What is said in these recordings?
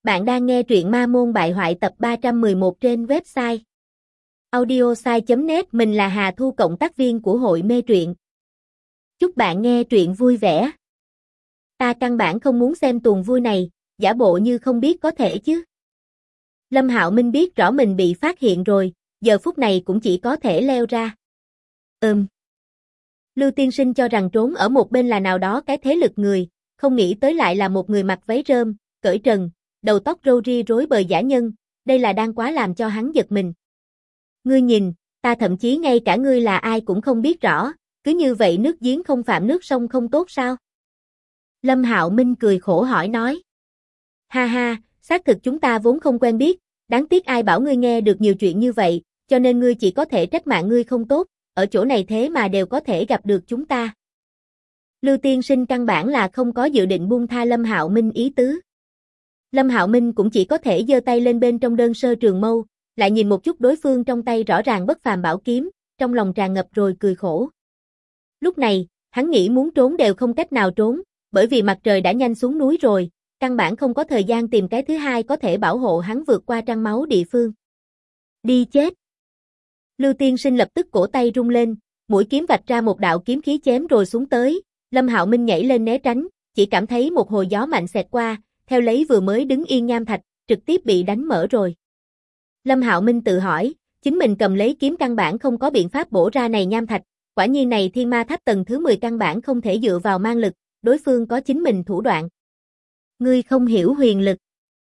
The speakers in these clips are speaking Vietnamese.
Bạn đang nghe truyện Ma Môn Bại Hoại tập 311 trên website audiosai.net. Mình là Hà Thu, cộng tác viên của hội mê truyện. Chúc bạn nghe truyện vui vẻ. Ta căn bản không muốn xem tuồng vui này, giả bộ như không biết có thể chứ. Lâm Hạo Minh biết rõ mình bị phát hiện rồi, giờ phút này cũng chỉ có thể leo ra. Lưu Tiên Sinh cho rằng trốn ở một bên là nào đó cái thế lực người, không nghĩ tới lại là một người mặc váy rơm, cởi trần, đầu tóc râu ria rối bời dã nhân, đây là đang quá làm cho hắn giật mình. Ngươi nhìn, ta thậm chí ngay cả ngươi là ai cũng không biết rõ, cứ như vậy nước giếng không phạm nước sông không tốt sao? Lâm Hạo Minh cười khổ hỏi nói. Ha ha, xác thực chúng ta vốn không quen biết, đáng tiếc ai bảo ngươi nghe được nhiều chuyện như vậy, cho nên ngươi chỉ có thể trách mạng ngươi không tốt, ở chỗ này thế mà đều có thể gặp được chúng ta. Lưu Tiên Sinh căn bản là không có dự định buông tha Lâm Hạo Minh ý tứ. Lâm Hạo Minh cũng chỉ có thể giơ tay lên bên trong đơn sơ trường mâu, lại nhìn một chút đối phương trong tay rõ ràng bất phàm bảo kiếm, trong lòng tràn ngập rồi cười khổ. Lúc này, hắn nghĩ muốn trốn đều không cách nào trốn, bởi vì mặt trời đã nhanh xuống núi rồi, căn bản không có thời gian tìm cái thứ hai có thể bảo hộ hắn vượt qua trăng máu địa phương. Đi chết! Lưu Tiên Sinh lập tức cổ tay rung lên, mũi kiếm vạch ra một đạo kiếm khí chém rồi xuống tới, Lâm Hạo Minh nhảy lên né tránh, chỉ cảm thấy một hồi gió mạnh xẹt qua, theo lấy vừa mới đứng yên nham thạch, trực tiếp bị đánh mở rồi. Lâm Hạo Minh tự hỏi, chính mình cầm lấy kiếm căn bản không có biện pháp bổ ra này nham thạch, quả nhiên này thiên ma tháp tầng thứ 10 căn bản không thể dựa vào mang lực, đối phương có chính mình thủ đoạn. Ngươi không hiểu huyền lực.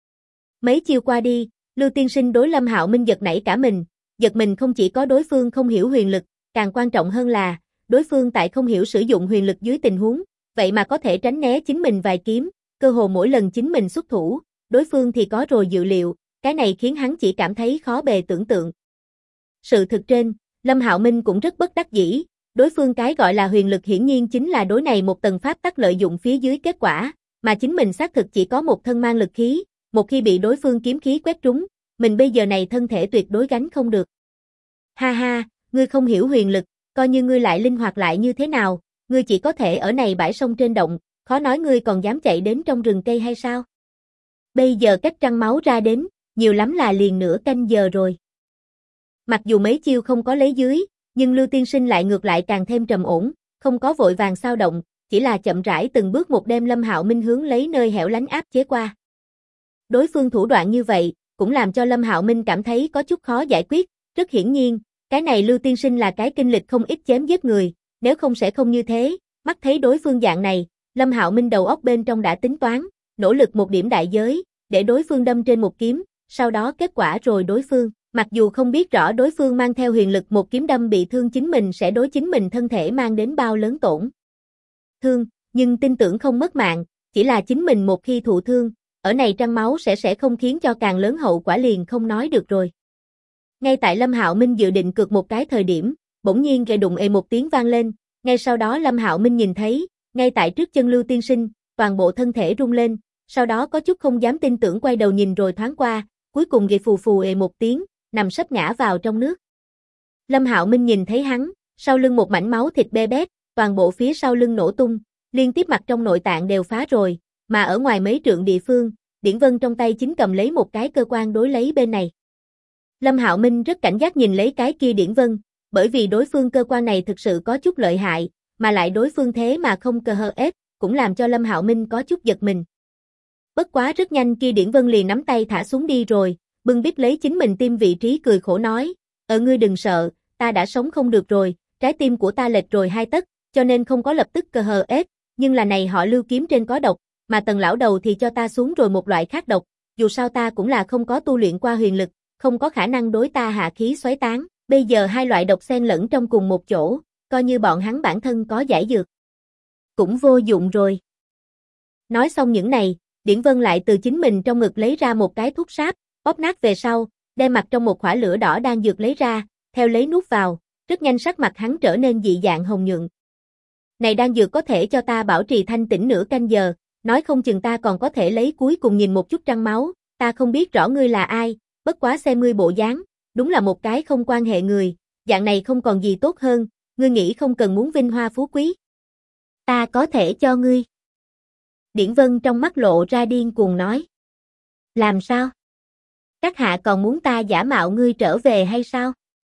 Mấy chiêu qua đi, Lưu Tiên Sinh đối Lâm Hạo Minh giật nảy cả mình, giật mình không chỉ có đối phương không hiểu huyền lực, càng quan trọng hơn là, đối phương tại không hiểu sử dụng huyền lực dưới tình huống, vậy mà có thể tránh né chính mình vài kiếm, cơ hồ mỗi lần chính mình xuất thủ, đối phương thì có rồi dự liệu, cái này khiến hắn chỉ cảm thấy khó bề tưởng tượng. Sự thực trên, Lâm Hạo Minh cũng rất bất đắc dĩ, đối phương cái gọi là huyền lực hiển nhiên chính là đối này một tầng pháp tắc lợi dụng phía dưới kết quả, mà chính mình xác thực chỉ có một thân mang lực khí, một khi bị đối phương kiếm khí quét trúng, mình bây giờ này thân thể tuyệt đối gánh không được. Ha ha, ngươi không hiểu huyền lực, coi như ngươi lại linh hoạt lại như thế nào, ngươi chỉ có thể ở này bãi sông trên động, khó nói ngươi còn dám chạy đến trong rừng cây hay sao? Bây giờ cách trăng máu ra đến, nhiều lắm là liền nửa canh giờ rồi. Mặc dù mấy chiêu không có lấy dưới, nhưng Lưu Tiên Sinh lại ngược lại càng thêm trầm ổn, không có vội vàng xao động, chỉ là chậm rãi từng bước một đem Lâm Hạo Minh hướng lấy nơi hẻo lánh áp chế qua. Đối phương thủ đoạn như vậy, cũng làm cho Lâm Hạo Minh cảm thấy có chút khó giải quyết, rất hiển nhiên, cái này Lưu Tiên Sinh là cái kinh lịch không ít chém giết người, nếu không sẽ không như thế, mắt thấy đối phương dạng này, Lâm Hạo Minh đầu óc bên trong đã tính toán, nỗ lực một điểm đại giới, để đối phương đâm trên một kiếm, sau đó kết quả rồi đối phương, mặc dù không biết rõ đối phương mang theo huyền lực một kiếm đâm bị thương chính mình sẽ đối chính mình thân thể mang đến bao lớn tổn thương, nhưng tin tưởng không mất mạng, chỉ là chính mình một khi thụ thương, ở này trăng máu sẽ không khiến cho càng lớn hậu quả liền không nói được rồi. Ngay tại Lâm Hạo Minh dự định cược một cái thời điểm, bỗng nhiên gậy đụng một tiếng vang lên, ngay sau đó Lâm Hạo Minh nhìn thấy, ngay tại trước chân Lưu Tiên Sinh, toàn bộ thân thể rung lên, sau đó có chút không dám tin tưởng quay đầu nhìn rồi thoáng qua, cuối cùng gậy phù phù một tiếng, nằm sấp ngã vào trong nước. Lâm Hạo Minh nhìn thấy hắn, sau lưng một mảnh máu thịt be bét, toàn bộ phía sau lưng nổ tung, liên tiếp mặt trong nội tạng đều phá rồi, mà ở ngoài mấy trượng địa phương, Điển Vân trong tay chính cầm lấy một cái cơ quan đối lấy bên này. Lâm Hạo Minh rất cảnh giác nhìn lấy cái kia Điển Vân, bởi vì đối phương cơ quan này thực sự có chút lợi hại, mà lại đối phương thế mà không cơ hơ ép, cũng làm cho Lâm Hạo Minh có chút giật mình. Bất quá rất nhanh kia Điển Vân liền nắm tay thả xuống đi rồi, bưng bít lấy chính mình tim vị trí cười khổ nói, ngươi đừng sợ, ta đã sống không được rồi, trái tim của ta lệch rồi 2 tấc, cho nên không có lập tức cơ hơ ép, nhưng là này họ Lưu kiếm trên có độc, mà Tần lão đầu thì cho ta xuống rồi một loại khác độc, dù sao ta cũng là không có tu luyện qua huyền lực, không có khả năng đối ta hạ khí xoáy tán, bây giờ hai loại độc xen lẫn trong cùng một chỗ, coi như bọn hắn bản thân có giải dược, cũng vô dụng rồi. Nói xong những này, Điển Vân lại từ chính mình trong ngực lấy ra một cái thuốc sáp, bóp nát về sau, đem mặt trong một khỏa lửa đỏ đang dược lấy ra, theo lấy nuốt vào, rất nhanh sắc mặt hắn trở nên dị dạng hồng nhuận. Này đang dược có thể cho ta bảo trì thanh tĩnh nửa canh giờ, nói không chừng ta còn có thể lấy cuối cùng nhìn một chút trăng máu, ta không biết rõ ngươi là ai, bất quá xem ngươi bộ dáng, đúng là một cái không quan hệ người, dạng này không còn gì tốt hơn, ngươi nghĩ không cần muốn vinh hoa phú quý. Ta có thể cho ngươi. Điển Vân trong mắt lộ ra điên cuồng nói. Làm sao? Các hạ còn muốn ta giả mạo ngươi trở về hay sao?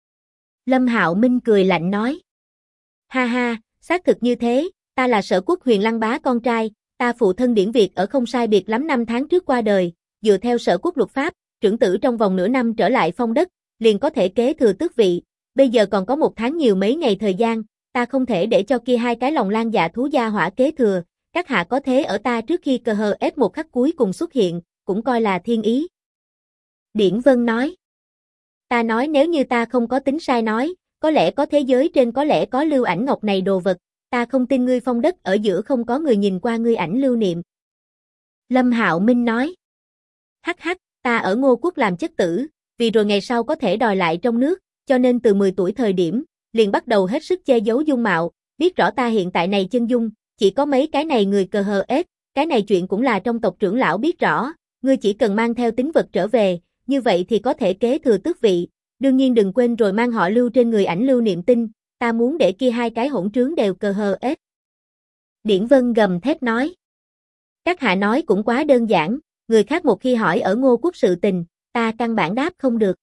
Lâm Hạo Minh cười lạnh nói. Ha ha, xác thực như thế, ta là Sở Quốc Huyền Lăng Bá con trai, ta phụ thân Điển Việt ở không sai biệt lắm 5 tháng trước qua đời, dựa theo Sở Quốc luật pháp, trưởng tử trong vòng nửa năm trở lại phong đất, liền có thể kế thừa tước vị, bây giờ còn có 1 tháng nhiều mấy ngày thời gian, ta không thể để cho kia 2 cái lòng lan dạ thú gia hỏa kế thừa, các hạ có thế ở ta trước khi cờ hờ ép một khắc cuối cùng xuất hiện, cũng coi là thiên ý. Điển Vân nói. Ta nói nếu như ta không có tính sai nói, có lẽ có thế giới trên có lẽ có lưu ảnh ngọc này đồ vật, ta không tin ngươi phong đất ở giữa không có người nhìn qua ngươi ảnh lưu niệm. Lâm Hạo Minh nói. Hắc hắc, ta ở Ngô Quốc làm chất tử, vì rồi ngày sau có thể đòi lại trong nước, cho nên từ 10 tuổi thời điểm, liền bắt đầu hết sức che giấu dung mạo, biết rõ ta hiện tại này chân dung, chỉ có mấy cái này người cờ hờ ép, cái này chuyện cũng là trong tộc trưởng lão biết rõ, ngươi chỉ cần mang theo tín vật trở về, như vậy thì có thể kế thừa tước vị, đương nhiên đừng quên rồi mang họ lưu trên người ảnh lưu niệm tinh, ta muốn để kia 2 cái hỗn trướng đều cờ hờ ép. Điển Vân gầm thét nói. Các hạ nói cũng quá đơn giản, người khác một khi hỏi ở Ngô Quốc sự tình, ta căn bản đáp không được.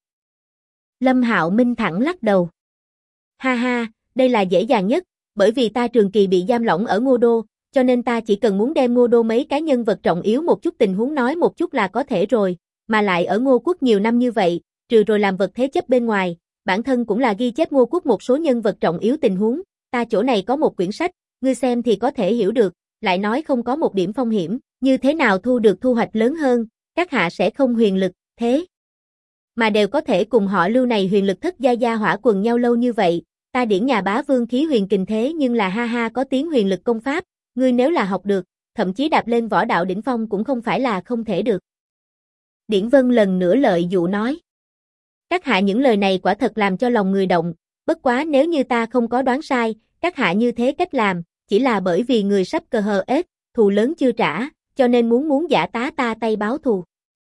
Lâm Hạo Minh thẳng lắc đầu. Ha ha, đây là dễ dàng nhất, bởi vì ta trường kỳ bị giam lỏng ở Ngô Đô, cho nên ta chỉ cần muốn đem Ngô Đô mấy cái nhân vật trọng yếu một chút tình huống nói một chút là có thể rồi, mà lại ở Ngô Quốc nhiều năm như vậy, trừ rồi làm vật thế chấp bên ngoài, bản thân cũng là ghi chép Ngô Quốc một số nhân vật trọng yếu tình huống, ta chỗ này có một quyển sách, ngươi xem thì có thể hiểu được, lại nói không có một điểm phong hiểm, như thế nào thu được thu hoạch lớn hơn, các hạ sẽ không huyền lực, thế mà đều có thể cùng họ lưu này huyền lực thất gia gia hỏa quần nhau lâu như vậy, ta Điển nhà bá vương khí huyền kình thế nhưng là ha ha có tiếng huyền lực công pháp, ngươi nếu là học được, thậm chí đạp lên võ đạo đỉnh phong cũng không phải là không thể được. Điển Vân lần nữa lợi dụ nói. Các hạ những lời này quả thật làm cho lòng người động, bất quá nếu như ta không có đoán sai, các hạ như thế cách làm, chỉ là bởi vì người sắp cờ hờ ết, thù lớn chưa trả, cho nên muốn giả tá ta tay báo thù.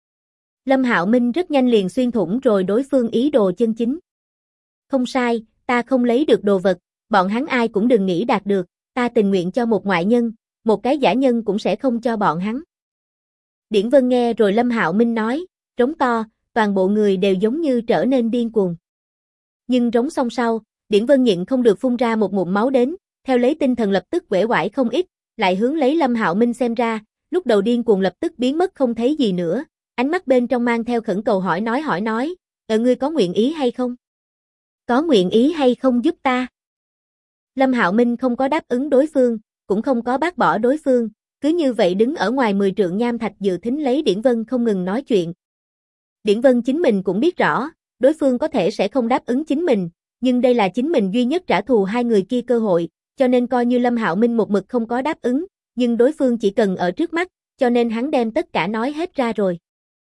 Lâm Hạo Minh rất nhanh liền xuyên thủng rồi đối phương ý đồ chân chính. Không sai, ta không lấy được đồ vật, bọn hắn ai cũng đừng nghĩ đạt được, ta tình nguyện cho một ngoại nhân, một cái giả nhân cũng sẽ không cho bọn hắn. Điển Vân nghe rồi Lâm Hạo Minh nói, rống to, toàn bộ người đều giống như trở nên điên cuồng. Nhưng rống xong sau, Điển Vân nhịn không được phun ra một ngụm máu đến, theo lấy tinh thần lập tức uể oải không ít, lại hướng lấy Lâm Hạo Minh xem ra, lúc đầu điên cuồng lập tức biến mất không thấy gì nữa, ánh mắt bên trong mang theo khẩn cầu hỏi nói, ngươi có nguyện ý hay không? Có nguyện ý hay không giúp ta? Lâm Hạo Minh không có đáp ứng đối phương, cũng không có bác bỏ đối phương, cứ như vậy đứng ở ngoài 10 trượng nham thạch dự thính lấy Điển Vân không ngừng nói chuyện. Điển Vân chính mình cũng biết rõ, đối phương có thể sẽ không đáp ứng chính mình, nhưng đây là chính mình duy nhất trả thù 2 người kia cơ hội, cho nên coi như Lâm Hạo Minh một mực không có đáp ứng, nhưng đối phương chỉ cần ở trước mắt, cho nên hắn đem tất cả nói hết ra rồi.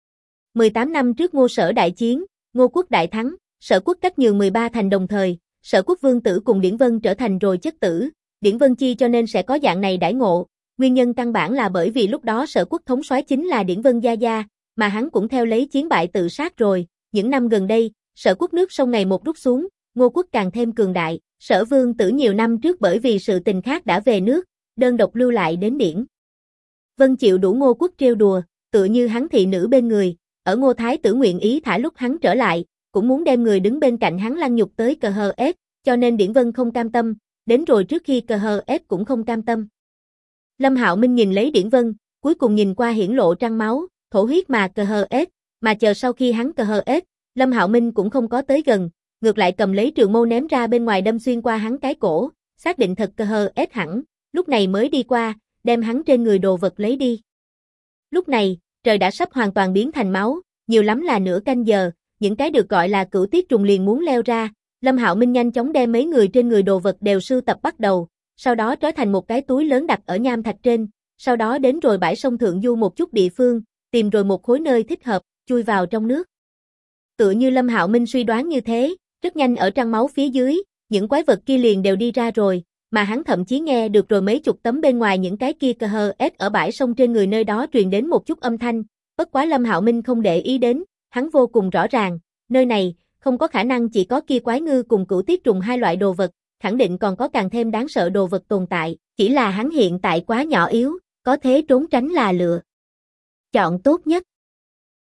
18 năm trước Ngô Sở đại chiến, Ngô Quốc đại thắng, Sở Quốc cách nhường 13 thành đồng thời, Sở Quốc vương tử cùng Điển Vân trở thành rồi chất tử, Điển Vân chi cho nên sẽ có dạng này đãi ngộ, nguyên nhân căn bản là bởi vì lúc đó Sở Quốc thống soái chính là Điển Vân gia gia, mà hắn cũng theo lấy chiến bại tự sát rồi, những năm gần đây, Sở Quốc nước sông ngày một rút xuống, Ngô Quốc càng thêm cường đại, Sở vương tử nhiều năm trước bởi vì sự tình khác đã về nước, đơn độc lưu lại đến Điển Vân chịu đủ Ngô Quốc trêu đùa, tựa như hắn thị nữ bên người, ở Ngô Thái tử nguyện ý thả lúc hắn trở lại, cũng muốn đem người đứng bên cạnh hắn lăng nhục tới cờ hờ ép, cho nên Điển Vân không cam tâm, đến rồi trước khi cờ hờ ép cũng không cam tâm. Lâm Hạo Minh nhìn lấy Điển Vân, cuối cùng nhìn qua hiển lộ trăng máu, thổ huyết mà cờ hờ ép, mà chờ sau khi hắn cờ hờ ép, Lâm Hạo Minh cũng không có tới gần, ngược lại cầm lấy trường mâu ném ra bên ngoài đâm xuyên qua hắn cái cổ, xác định thật cờ hờ ép hẳn, lúc này mới đi qua, đem hắn trên người đồ vật lấy đi. Lúc này, trời đã sắp hoàn toàn biến thành máu, nhiều lắm là nửa canh giờ, những cái được gọi là cửu tiết trùng liền muốn leo ra, Lâm Hạo Minh nhanh chóng đem mấy người trên người đồ vật đều sưu tập bắt đầu, sau đó trói thành một cái túi lớn đặt ở nham thạch trên, sau đó đến rồi bãi sông thượng du một chút địa phương, tìm rồi một khối nơi thích hợp, chui vào trong nước. Tựa như Lâm Hạo Minh suy đoán như thế, rất nhanh ở trăng máu phía dưới, những quái vật kia liền đều đi ra rồi, mà hắn thậm chí nghe được rồi mấy chục tấm bên ngoài những cái kia cờ hờ ép ở bãi sông trên người nơi đó truyền đến một chút âm thanh, bất quá Lâm Hạo Minh không để ý đến, hắn vô cùng rõ ràng, nơi này, không có khả năng chỉ có kia quái ngư cùng cửu tiết trùng 2 loại đồ vật, khẳng định còn có càng thêm đáng sợ đồ vật tồn tại, chỉ là hắn hiện tại quá nhỏ yếu, có thế trốn tránh là lựa chọn tốt nhất.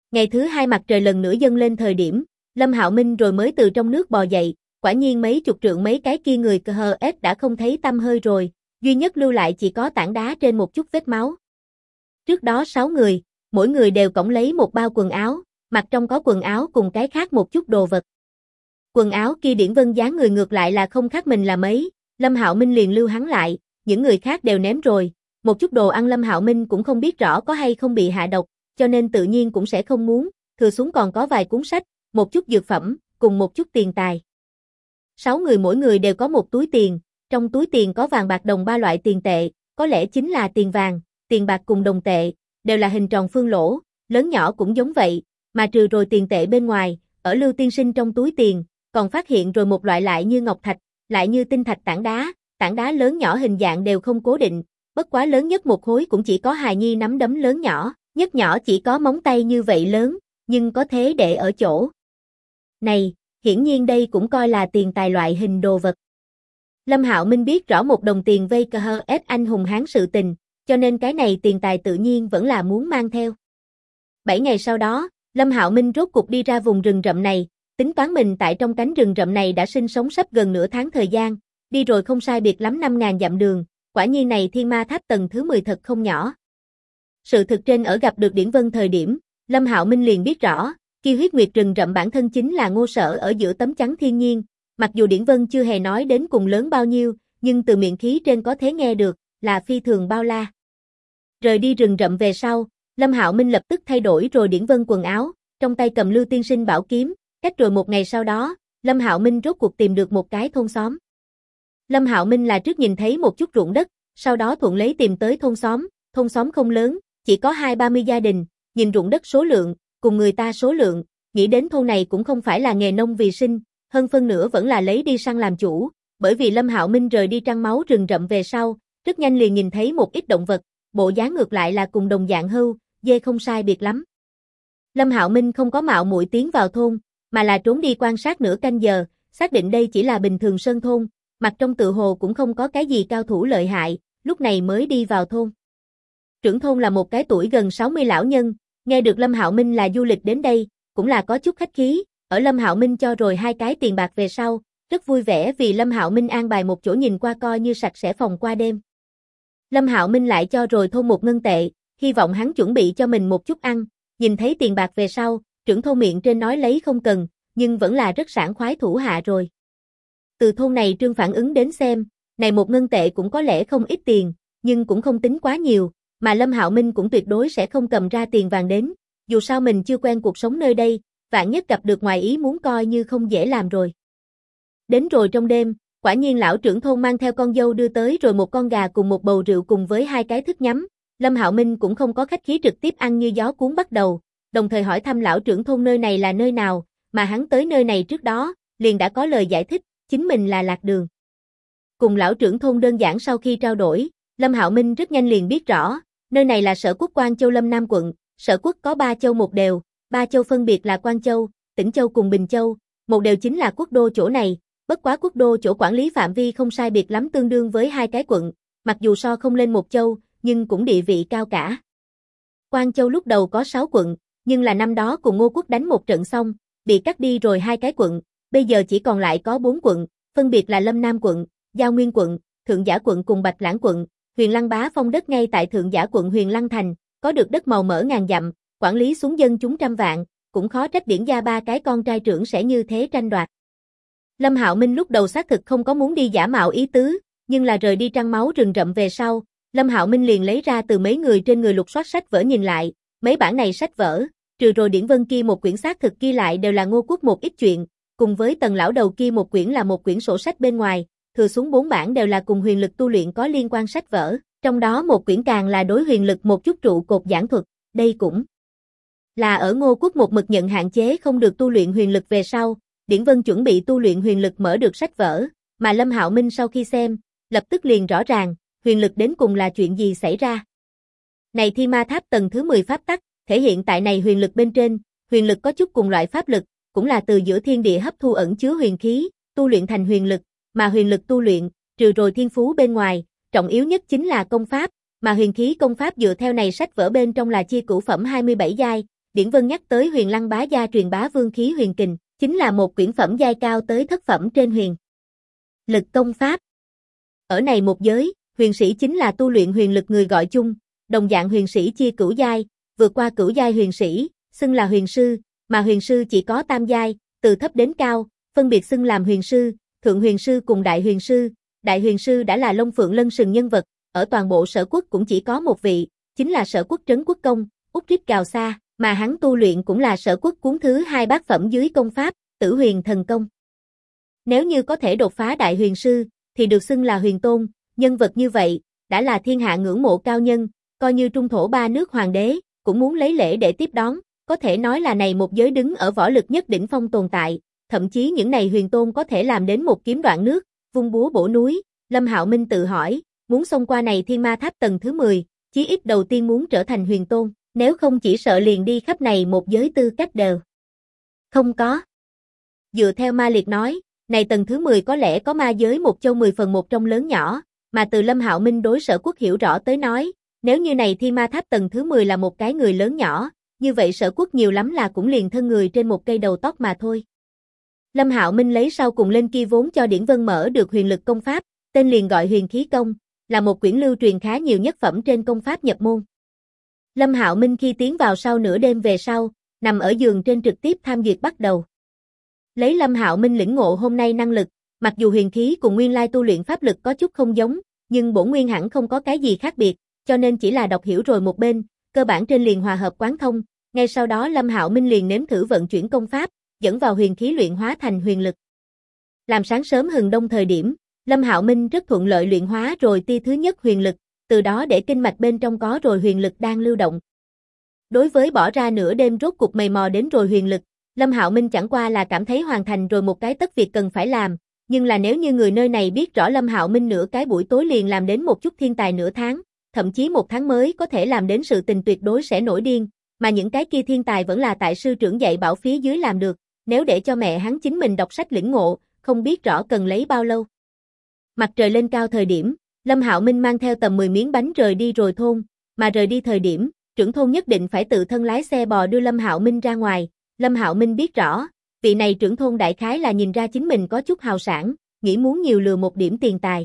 Ngày thứ hai mặt trời lần nữa dâng lên thời điểm, Lâm Hạo Minh rồi mới từ trong nước bò dậy, quả nhiên mấy chục trượng mấy cái kia người KHS đã không thấy tăm hơi rồi, duy nhất lưu lại chỉ có tảng đá trên một chút vết máu. Trước đó 6 người, mỗi người đều cõng lấy một bao quần áo, mặt trong có quần áo cùng cái khác một chút đồ vật. Quần áo kia Điển Vân dáng người ngược lại là không khác mình là mấy, Lâm Hạo Minh liền lưu hắn lại, những người khác đều ném rồi, một chút đồ ăn Lâm Hạo Minh cũng không biết rõ có hay không bị hạ độc, cho nên tự nhiên cũng sẽ không muốn, thừa xuống còn có vài cuốn sách, một chút dược phẩm, cùng một chút tiền tài. 6 người mỗi người đều có một túi tiền, trong túi tiền có vàng bạc đồng 3 loại tiền tệ, có lẽ chính là tiền vàng, tiền bạc cùng đồng tệ, đều là hình tròn phương lỗ, lớn nhỏ cũng giống vậy, mà trừ rồi tiền tệ bên ngoài, ở Lưu tiên sinh trong túi tiền, còn phát hiện rồi một loại lại như ngọc thạch, lại như tinh thạch tảng đá lớn nhỏ hình dạng đều không cố định, bất quá lớn nhất một khối cũng chỉ có hài nhi nắm đấm lớn nhỏ, nhất nhỏ chỉ có móng tay như vậy lớn, nhưng có thế để ở chỗ này, hiển nhiên đây cũng coi là tiền tài loại hình đồ vật. Lâm Hạo Minh biết rõ một đồng tiền vây KHS anh hùng hán sự tình, cho nên cái này tiền tài tự nhiên vẫn là muốn mang theo. 7 ngày sau đó, Lâm Hạo Minh rốt cục đi ra vùng rừng rậm này, tính toán mình tại trong cánh rừng rậm này đã sinh sống sắp gần nửa tháng thời gian, đi rồi không sai biệt lắm 5.000 dặm đường, quả nhiên này Thiên Ma Tháp tầng thứ 10 thật không nhỏ. Sự thực trên ở gặp được Điển Vân thời điểm, Lâm Hạo Minh liền biết rõ, kia huyết nguyệt rừng rậm bản thân chính là Ngô Sở ở giữa tấm chắn thiên nhiên, mặc dù Điển Vân chưa hề nói đến cùng lớn bao nhiêu, nhưng từ miệng khí trên có thể nghe được, là phi thường bao la. Rời đi rừng rậm về sau, Lâm Hạo Minh lập tức thay đổi rồi Điển Vân quần áo, trong tay cầm Lưu tiên sinh bảo kiếm, cách rồi một ngày sau đó, Lâm Hạo Minh rốt cuộc tìm được một cái thôn xóm. Lâm Hạo Minh là trước nhìn thấy một chút ruộng đất, sau đó thuận lấy tìm tới thôn xóm không lớn, chỉ có 20-30 gia đình, nhìn ruộng đất số lượng, cùng người ta số lượng, nghĩ đến thôn này cũng không phải là nghề nông vì sinh, hơn phân nửa vẫn là lấy đi săn làm chủ, bởi vì Lâm Hạo Minh rời đi trăng máu rừng rậm về sau, rất nhanh liền nhìn thấy một ít động vật, bộ dáng ngược lại là cùng đồng dạng hươu, dê không sai biệt lắm. Lâm Hạo Minh không có mạo muội tiến vào thôn, mà là trốn đi quan sát nửa canh giờ, xác định đây chỉ là bình thường sơn thôn, mặt trong tự hồ cũng không có cái gì cao thủ lợi hại, lúc này mới đi vào thôn. Trưởng thôn là một cái tuổi gần 60 lão nhân, nghe được Lâm Hạo Minh là du lịch đến đây, cũng là có chút khách khí, ở Lâm Hạo Minh cho rồi 2 cái tiền bạc về sau, rất vui vẻ vì Lâm Hạo Minh an bài một chỗ nhìn qua coi như sạch sẽ phòng qua đêm. Lâm Hạo Minh lại cho rồi thôn 1 ngân tệ, hy vọng hắn chuẩn bị cho mình một chút ăn, nhìn thấy tiền bạc về sau, trưởng thôn miệng trên nói lấy không cần, nhưng vẫn là rất sảng khoái thủ hạ rồi. Từ thôn này trương phản ứng đến xem, này 1 ngân tệ cũng có lẽ không ít tiền, nhưng cũng không tính quá nhiều, mà Lâm Hạo Minh cũng tuyệt đối sẽ không cầm ra tiền vàng đến, dù sao mình chưa quen cuộc sống nơi đây, vạn nhất gặp được ngoài ý muốn coi như không dễ làm rồi. Đến rồi trong đêm, quả nhiên lão trưởng thôn mang theo con dâu đưa tới rồi một con gà cùng một bầu rượu cùng với 2 cái thức nhắm, Lâm Hạo Minh cũng không có khách khí trực tiếp ăn như gió cuốn bắt đầu, đồng thời hỏi thăm lão trưởng thôn nơi này là nơi nào, mà hắn tới nơi này trước đó, liền đã có lời giải thích, chính mình là lạc đường. Cùng lão trưởng thôn đơn giản sau khi trao đổi, Lâm Hạo Minh rất nhanh liền biết rõ, nơi này là sở quốc Quan Châu Lâm Nam quận, sở quốc có 3 châu một đều, 3 châu phân biệt là Quan Châu, Tĩnh Châu cùng Bình Châu, một đều chính là quốc đô chỗ này, bất quá quốc đô chỗ quản lý phạm vi không sai biệt lắm tương đương với 2 cái quận, mặc dù so không lên một châu, nhưng cũng địa vị cao cả. Quan Châu lúc đầu có 6 quận, nhưng là năm đó cùng Ngô quốc đánh một trận xong, bị cắt đi rồi 2 cái quận, bây giờ chỉ còn lại có 4 quận, phân biệt là Lâm Nam quận, Giao Nguyên quận, Thượng Giả quận cùng Bạch Lãng quận. Huyền Lăng Bá phong đất ngay tại Thượng Giả quận Huyền Lăng thành, có được đất màu mỡ ngàn dặm, quản lý xuống dân chúng trăm vạn, cũng khó trách Điển gia 3 cái con trai trưởng sẽ như thế tranh đoạt. Lâm Hạo Minh lúc đầu xác thực không có muốn đi giả mạo ý tứ, nhưng là rời đi trăng máu rừng rậm về sau, Lâm Hạo Minh liền lấy ra từ mấy người trên người lục soát sách vở nhìn lại, mấy bản này sách vở, trừ rồi Điển Vân kia một quyển xác thực ghi lại đều là Ngô quốc một ít chuyện, cùng với Tần lão đầu kia một quyển là một quyển sổ sách bên ngoài, thừa xuống 4 bản đều là cùng huyền lực tu luyện có liên quan sách vở, trong đó một quyển càng là đối huyền lực một chút trụ cột giảng thuật, đây cũng là ở Ngô quốc một mực nhận hạn chế không được tu luyện huyền lực về sau, Điển Vân chuẩn bị tu luyện huyền lực mở được sách vở, mà Lâm Hạo Minh sau khi xem, lập tức liền rõ ràng, huyền lực đến cùng là chuyện gì xảy ra. Này Thiên Ma Tháp tầng thứ 10 pháp tắc, thể hiện tại này huyền lực bên trên, huyền lực có chút cùng loại pháp lực, cũng là từ giữa thiên địa hấp thu ẩn chứa huyền khí, tu luyện thành huyền lực, mà huyền lực tu luyện, trừ rồi thiên phú bên ngoài, trọng yếu nhất chính là công pháp, mà huyền khí công pháp dựa theo này sách vở bên trong là chia cửu phẩm 27 giai, Điển Vân nhắc tới Huyền Lăng Bá Gia truyền bá vương khí huyền kình, chính là một quyển phẩm giai cao tới thất phẩm trên huyền lực công pháp. Ở này một giới, huyền sĩ chính là tu luyện huyền lực người gọi chung, đồng dạng huyền sĩ chia cửu giai, vượt qua cửu giai huyền sĩ, xưng là huyền sư, mà huyền sư chỉ có tam giai, từ thấp đến cao, phân biệt xưng làm huyền sư, thượng huyền sư cùng đại huyền sư. Đại huyền sư đã là Long Phượng Lân Sừng nhân vật, ở toàn bộ Sở Quốc cũng chỉ có một vị, chính là Sở Quốc Trấn Quốc Công, Úc Rít Cào Sa, mà hắn tu luyện cũng là Sở Quốc cuốn thứ 2 bát phẩm dưới công pháp, Tử Huyền Thần Công. Nếu như có thể đột phá đại huyền sư, thì được xưng là huyền tôn, nhân vật như vậy, đã là thiên hạ ngưỡng mộ cao nhân, coi như trung thổ 3 nước hoàng đế, cũng muốn lấy lễ để tiếp đón, có thể nói là này một giới đứng ở võ lực nhất đỉnh phong tồn tại, thậm chí những này huyền tôn có thể làm đến một kiếm đoạn nước, vung búa bổ núi. Lâm Hạo Minh tự hỏi, muốn xông qua này thiên ma tháp tầng thứ 10, chí ít đầu tiên muốn trở thành huyền tôn, nếu không chỉ sợ liền đi khắp này một giới tư cách đều không có. Dựa theo Ma Liệt nói, này tầng thứ 10 có lẽ có ma giới một châu 10 phần 1 trong lớn nhỏ, mà từ Lâm Hạo Minh đối Sở Quốc hiểu rõ tới nói, nếu như này thiên ma tháp tầng thứ 10 là một cái người lớn nhỏ, như vậy Sở Quốc nhiều lắm là cũng liền thân người trên một cây đầu tóc mà thôi. Lâm Hạo Minh lấy sau cùng lên kia vốn cho Điển Vân mở được huyền lực công pháp, tên liền gọi Huyền Khí Công, là một quyển lưu truyền khá nhiều nhất phẩm trên công pháp nhập môn. Lâm Hạo Minh khi tiến vào sau nửa đêm về sau, nằm ở giường trên trực tiếp tham duyệt bắt đầu. Lấy Lâm Hạo Minh lĩnh ngộ hôm nay năng lực, mặc dù huyền khí cùng nguyên lai tu luyện pháp lực có chút không giống, nhưng bổn nguyên hẳn không có cái gì khác biệt, cho nên chỉ là đọc hiểu rồi một bên, cơ bản trên liền hòa hợp quán thông, ngay sau đó Lâm Hạo Minh liền nếm thử vận chuyển công pháp, dẫn vào huyền khí luyện hóa thành huyền lực. Làm sáng sớm hừng đông thời điểm, Lâm Hạo Minh rất thuận lợi luyện hóa rồi tia thứ nhất huyền lực, từ đó để kinh mạch bên trong có rồi huyền lực đang lưu động. Đối với bỏ ra nửa đêm rốt cục mày mò đến rồi huyền lực, Lâm Hạo Minh chẳng qua là cảm thấy hoàn thành rồi một cái tất việc cần phải làm, nhưng là nếu như người nơi này biết rõ Lâm Hạo Minh nửa cái buổi tối liền làm đến một chút thiên tài nửa tháng, thậm chí một tháng mới có thể làm đến sự tình tuyệt đối sẽ nổi điên, mà những cái kia thiên tài vẫn là tại sư trưởng dạy bảo phía dưới làm được, nếu để cho mẹ hắn chính mình đọc sách lĩnh ngộ, không biết rõ cần lấy bao lâu. Mặt trời lên cao thời điểm, Lâm Hạo Minh mang theo tầm 10 miếng bánh rời đi rồi thôn, mà rời đi thời điểm, trưởng thôn nhất định phải tự thân lái xe bò đưa Lâm Hạo Minh ra ngoài. Lâm Hạo Minh biết rõ, vị này trưởng thôn đại khái là nhìn ra chính mình có chút hào sản, nghĩ muốn nhiều lừa một điểm tiền tài.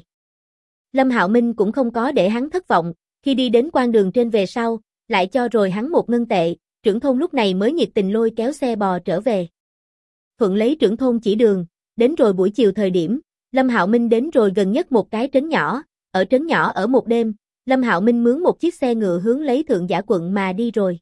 Lâm Hạo Minh cũng không có để hắn thất vọng, khi đi đến quan đường trên về sau, lại cho rồi hắn một ngân tệ, trưởng thôn lúc này mới nhiệt tình lôi kéo xe bò trở về. Thuận lấy trưởng thôn chỉ đường, đến rồi buổi chiều thời điểm, Lâm Hạo Minh đến rồi gần nhất một cái trấn nhỏ, ở trấn nhỏ ở một đêm, Lâm Hạo Minh mướn một chiếc xe ngựa hướng lấy Thượng Giả quận mà đi rồi.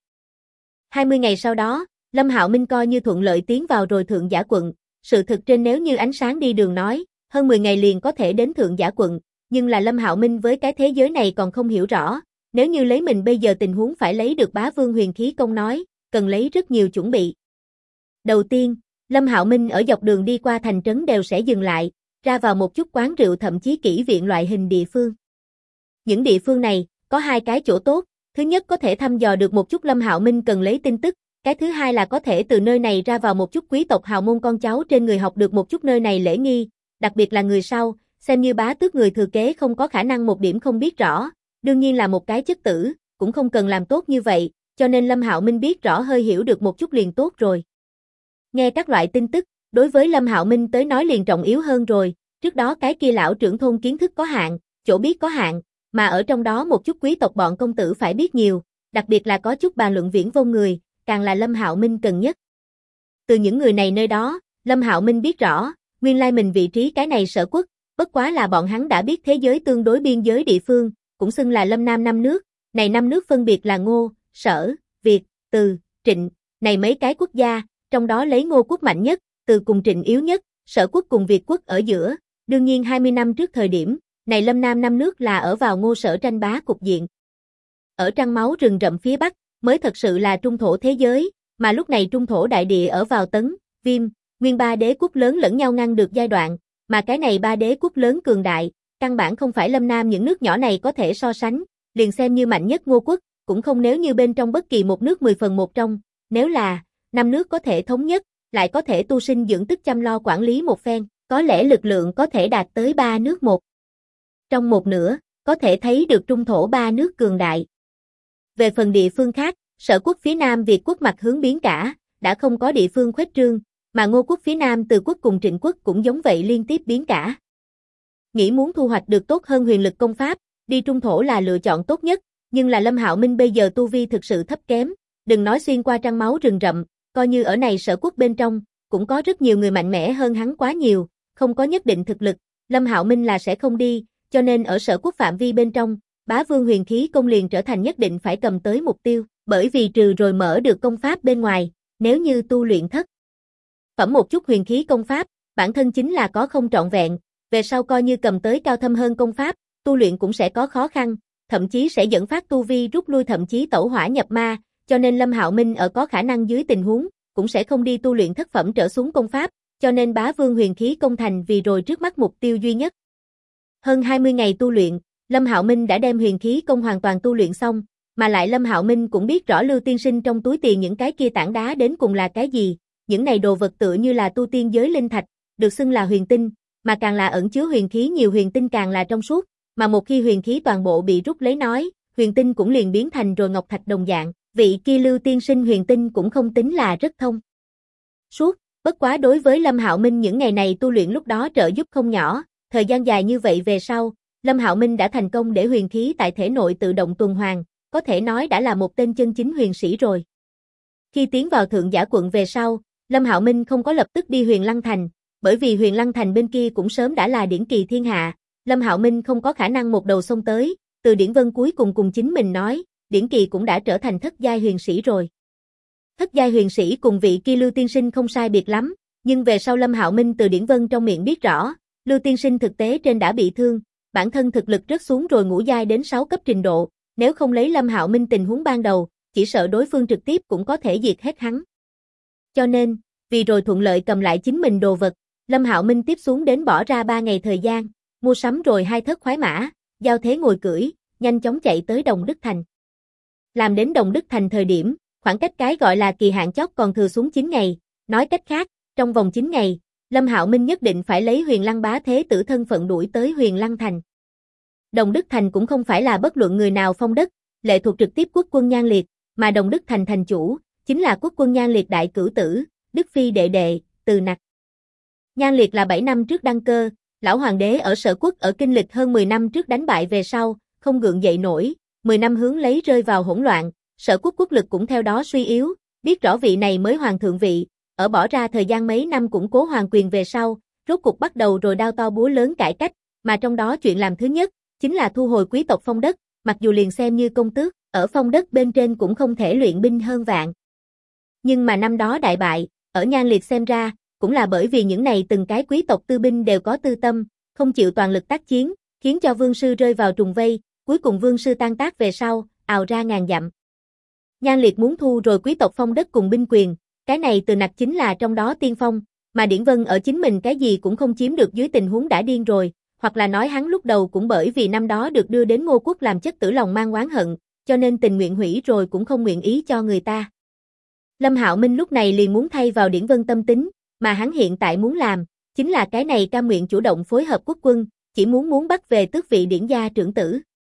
20 ngày sau đó, Lâm Hạo Minh coi như thuận lợi tiến vào rồi Thượng Giả quận, sự thực trên nếu như ánh sáng đi đường nói, hơn 10 ngày liền có thể đến Thượng Giả quận, nhưng là Lâm Hạo Minh với cái thế giới này còn không hiểu rõ, nếu như lấy mình bây giờ tình huống phải lấy được Bá Vương Huyền Khí Công nói, cần lấy rất nhiều chuẩn bị. Đầu tiên, Lâm Hạo Minh ở dọc đường đi qua thành trấn đều sẽ dừng lại, ra vào một chút quán rượu thậm chí kỹ viện loại hình địa phương. Những địa phương này, có hai cái chỗ tốt, thứ nhất có thể thăm dò được một chút Lâm Hạo Minh cần lấy tin tức, cái thứ hai là có thể từ nơi này ra vào một chút quý tộc hào môn con cháu trên người học được một chút nơi này lễ nghi, đặc biệt là người sau, xem như bá tước người thừa kế không có khả năng một điểm không biết rõ, đương nhiên là một cái chất tử, cũng không cần làm tốt như vậy, cho nên Lâm Hạo Minh biết rõ hơi hiểu được một chút liền tốt rồi. Nghe các loại tin tức, đối với Lâm Hạo Minh tới nói liền trọng yếu hơn rồi, trước đó cái kia lão trưởng thôn kiến thức có hạn, chỗ biết có hạn, mà ở trong đó một chút quý tộc bọn công tử phải biết nhiều, đặc biệt là có chút bàn luận viễn vông người, càng là Lâm Hạo Minh cần nhất. Từ những người này nơi đó, Lâm Hạo Minh biết rõ, nguyên lai mình vị trí cái này Sở Quốc, bất quá là bọn hắn đã biết thế giới tương đối biên giới địa phương, cũng xưng là Lâm Nam năm nước, này năm nước phân biệt là Ngô, Sở, Việt, Từ, Trịnh, này mấy cái quốc gia, trong đó lấy Ngô quốc mạnh nhất, Từ cùng Trịnh yếu nhất, Sở quốc cùng Việt quốc ở giữa, đương nhiên 20 năm trước thời điểm, này Lâm Nam năm nước là ở vào Ngô Sở tranh bá cục diện. Ở trăng máu rừng rậm phía Bắc, mới thật sự là trung thổ thế giới, mà lúc này trung thổ đại địa ở vào Tấn, Viêm, Nguyên ba đế quốc lớn lẫn nhau ngăn được giai đoạn, mà cái này ba đế quốc lớn cường đại, căn bản không phải Lâm Nam những nước nhỏ này có thể so sánh, liền xem như mạnh nhất Ngô quốc, cũng không nếu như bên trong bất kỳ một nước 10 phần 1 trong, nếu là, năm nước có thể thống nhất, lại có thể tu sinh dưỡng tức chăm lo quản lý một phen, có lẽ lực lượng có thể đạt tới 3 nước một. Trong một nửa, có thể thấy được trung thổ 3 nước cường đại. Về phần địa phương khác, Sở quốc phía Nam Việt quốc mặt hướng biến cả, đã không có địa phương khuếch trương, mà Ngô quốc phía Nam Từ quốc cùng Trịnh quốc cũng giống vậy liên tiếp biến cả. Nghĩ muốn thu hoạch được tốt hơn huyền lực công pháp, đi trung thổ là lựa chọn tốt nhất, nhưng là Lâm Hạo Minh bây giờ tu vi thực sự thấp kém, đừng nói xuyên qua trăng máu rừng rậm, coi như ở này sở quốc bên trong, cũng có rất nhiều người mạnh mẽ hơn hắn quá nhiều, không có nhất định thực lực, Lâm Hạo Minh là sẽ không đi, cho nên ở sở quốc phạm vi bên trong, Bá Vương huyền khí công liền trở thành nhất định phải cầm tới mục tiêu, bởi vì trừ rồi mở được công pháp bên ngoài, nếu như tu luyện thất phẩm một chút huyền khí công pháp, bản thân chính là có không trọn vẹn, về sau coi như cầm tới cao thâm hơn công pháp, tu luyện cũng sẽ có khó khăn, thậm chí sẽ dẫn phát tu vi rút lui thậm chí tẩu hỏa nhập ma, cho nên Lâm Hạo Minh ở có khả năng dưới tình huống, cũng sẽ không đi tu luyện thất phẩm trở xuống công pháp, cho nên Bá Vương huyền khí công thành vì rồi trước mắt mục tiêu duy nhất. Hơn 20 ngày tu luyện, Lâm Hạo Minh đã đem huyền khí công hoàn toàn tu luyện xong, mà lại Lâm Hạo Minh cũng biết rõ Lưu tiên sinh trong túi tiền những cái kia tảng đá đến cùng là cái gì, những này đồ vật tựa như là tu tiên giới linh thạch, được xưng là huyền tinh, mà càng là ẩn chứa huyền khí nhiều huyền tinh càng là trong suốt, mà một khi huyền khí toàn bộ bị rút lấy nói, huyền tinh cũng liền biến thành rồi ngọc thạch đồng dạng, vị kia Lưu tiên sinh huyền tinh cũng không tính là rất thông suốt, bất quá đối với Lâm Hạo Minh những ngày này tu luyện lúc đó trợ giúp không nhỏ, thời gian dài như vậy về sau, Lâm Hạo Minh đã thành công để huyền khí tại thể nội tự động tuần hoàn, có thể nói đã là một tên chân chính huyền sĩ rồi. Khi tiến vào Thượng Giả quận về sau, Lâm Hạo Minh không có lập tức đi Huyền Lăng Thành, bởi vì Huyền Lăng Thành bên kia cũng sớm đã là điển kỳ thiên hạ, Lâm Hạo Minh không có khả năng một đầu xông tới, từ Điển Vân cuối cùng chính mình nói, điển kỳ cũng đã trở thành thất giai huyền sĩ rồi. Thất giai huyền sĩ cùng vị kia Lưu tiên sinh không sai biệt lắm, nhưng về sau Lâm Hạo Minh từ Điển Vân trong miệng biết rõ, Lưu tiên sinh thực tế trên đã bị thương, bản thân thực lực rớt xuống rồi ngũ giai đến 6 cấp trình độ, nếu không lấy Lâm Hạo Minh tình huống ban đầu, chỉ sợ đối phương trực tiếp cũng có thể diệt hết hắn. Cho nên, vì rồi thuận lợi cầm lại chính mình đồ vật, Lâm Hạo Minh tiếp xuống đến bỏ ra 3 ngày thời gian, mua sắm rồi 2 thất khoái mã, giao thế ngồi cưỡi, nhanh chóng chạy tới Đồng Đức Thành. Làm đến Đồng Đức Thành thời điểm, khoảng cách cái gọi là kỳ hạn chót còn thừa xuống 9 ngày, nói cách khác, trong vòng 9 ngày, Lâm Hạo Minh nhất định phải lấy Huyền Lăng bá thế tử thân phận đuổi tới Huyền Lăng Thành. Đồng Đức Thành cũng không phải là bất luận người nào phong đất, lệ thuộc trực tiếp quốc quân Nhan Liệt, mà Đồng Đức Thành thành chủ, chính là quốc quân Nhan Liệt đại cửu tử, Đức Phi đệ đệ, Từ Nặc. Nhan Liệt là 7 năm trước đăng cơ, lão hoàng đế ở sở quốc ở kinh lịch hơn 10 năm trước đánh bại về sau, không gượng dậy nổi, 10 năm hướng lấy rơi vào hỗn loạn, sở quốc quốc lực cũng theo đó suy yếu, biết rõ vị này mới hoàng thượng vị, ở bỏ ra thời gian mấy năm củng cố hoàng quyền về sau, rốt cục bắt đầu rồi đao to búa lớn cải cách, mà trong đó chuyện làm thứ nhất, chính là thu hồi quý tộc phong đất, mặc dù liền xem như công tước, ở phong đất bên trên cũng không thể luyện binh hơn vạn. Nhưng mà năm đó đại bại, ở Nhan Liệt xem ra, cũng là bởi vì những này từng cái quý tộc tư binh đều có tư tâm, không chịu toàn lực tác chiến, khiến cho vương sư rơi vào trùng vây, cuối cùng vương sư tan tác về sau, ào ra ngàn dặm. Nhan Liệt muốn thu rồi quý tộc phong đất cùng binh quyền, cái này Từ Nặc chính là trong đó tiên phong, mà Điển Vân ở chính mình cái gì cũng không chiếm được dưới tình huống đã điên rồi, hoặc là nói hắn lúc đầu cũng bởi vì năm đó được đưa đến Ngô quốc làm chất tử lòng mang oán hận, cho nên tình nguyện hủy rồi cũng không nguyện ý cho người ta. Lâm Hạo Minh lúc này liền muốn thay vào Điển Vân tâm tính, mà hắn hiện tại muốn làm, chính là cái này cam nguyện chủ động phối hợp quốc quân, chỉ muốn bắt về tước vị Điển gia trưởng tử.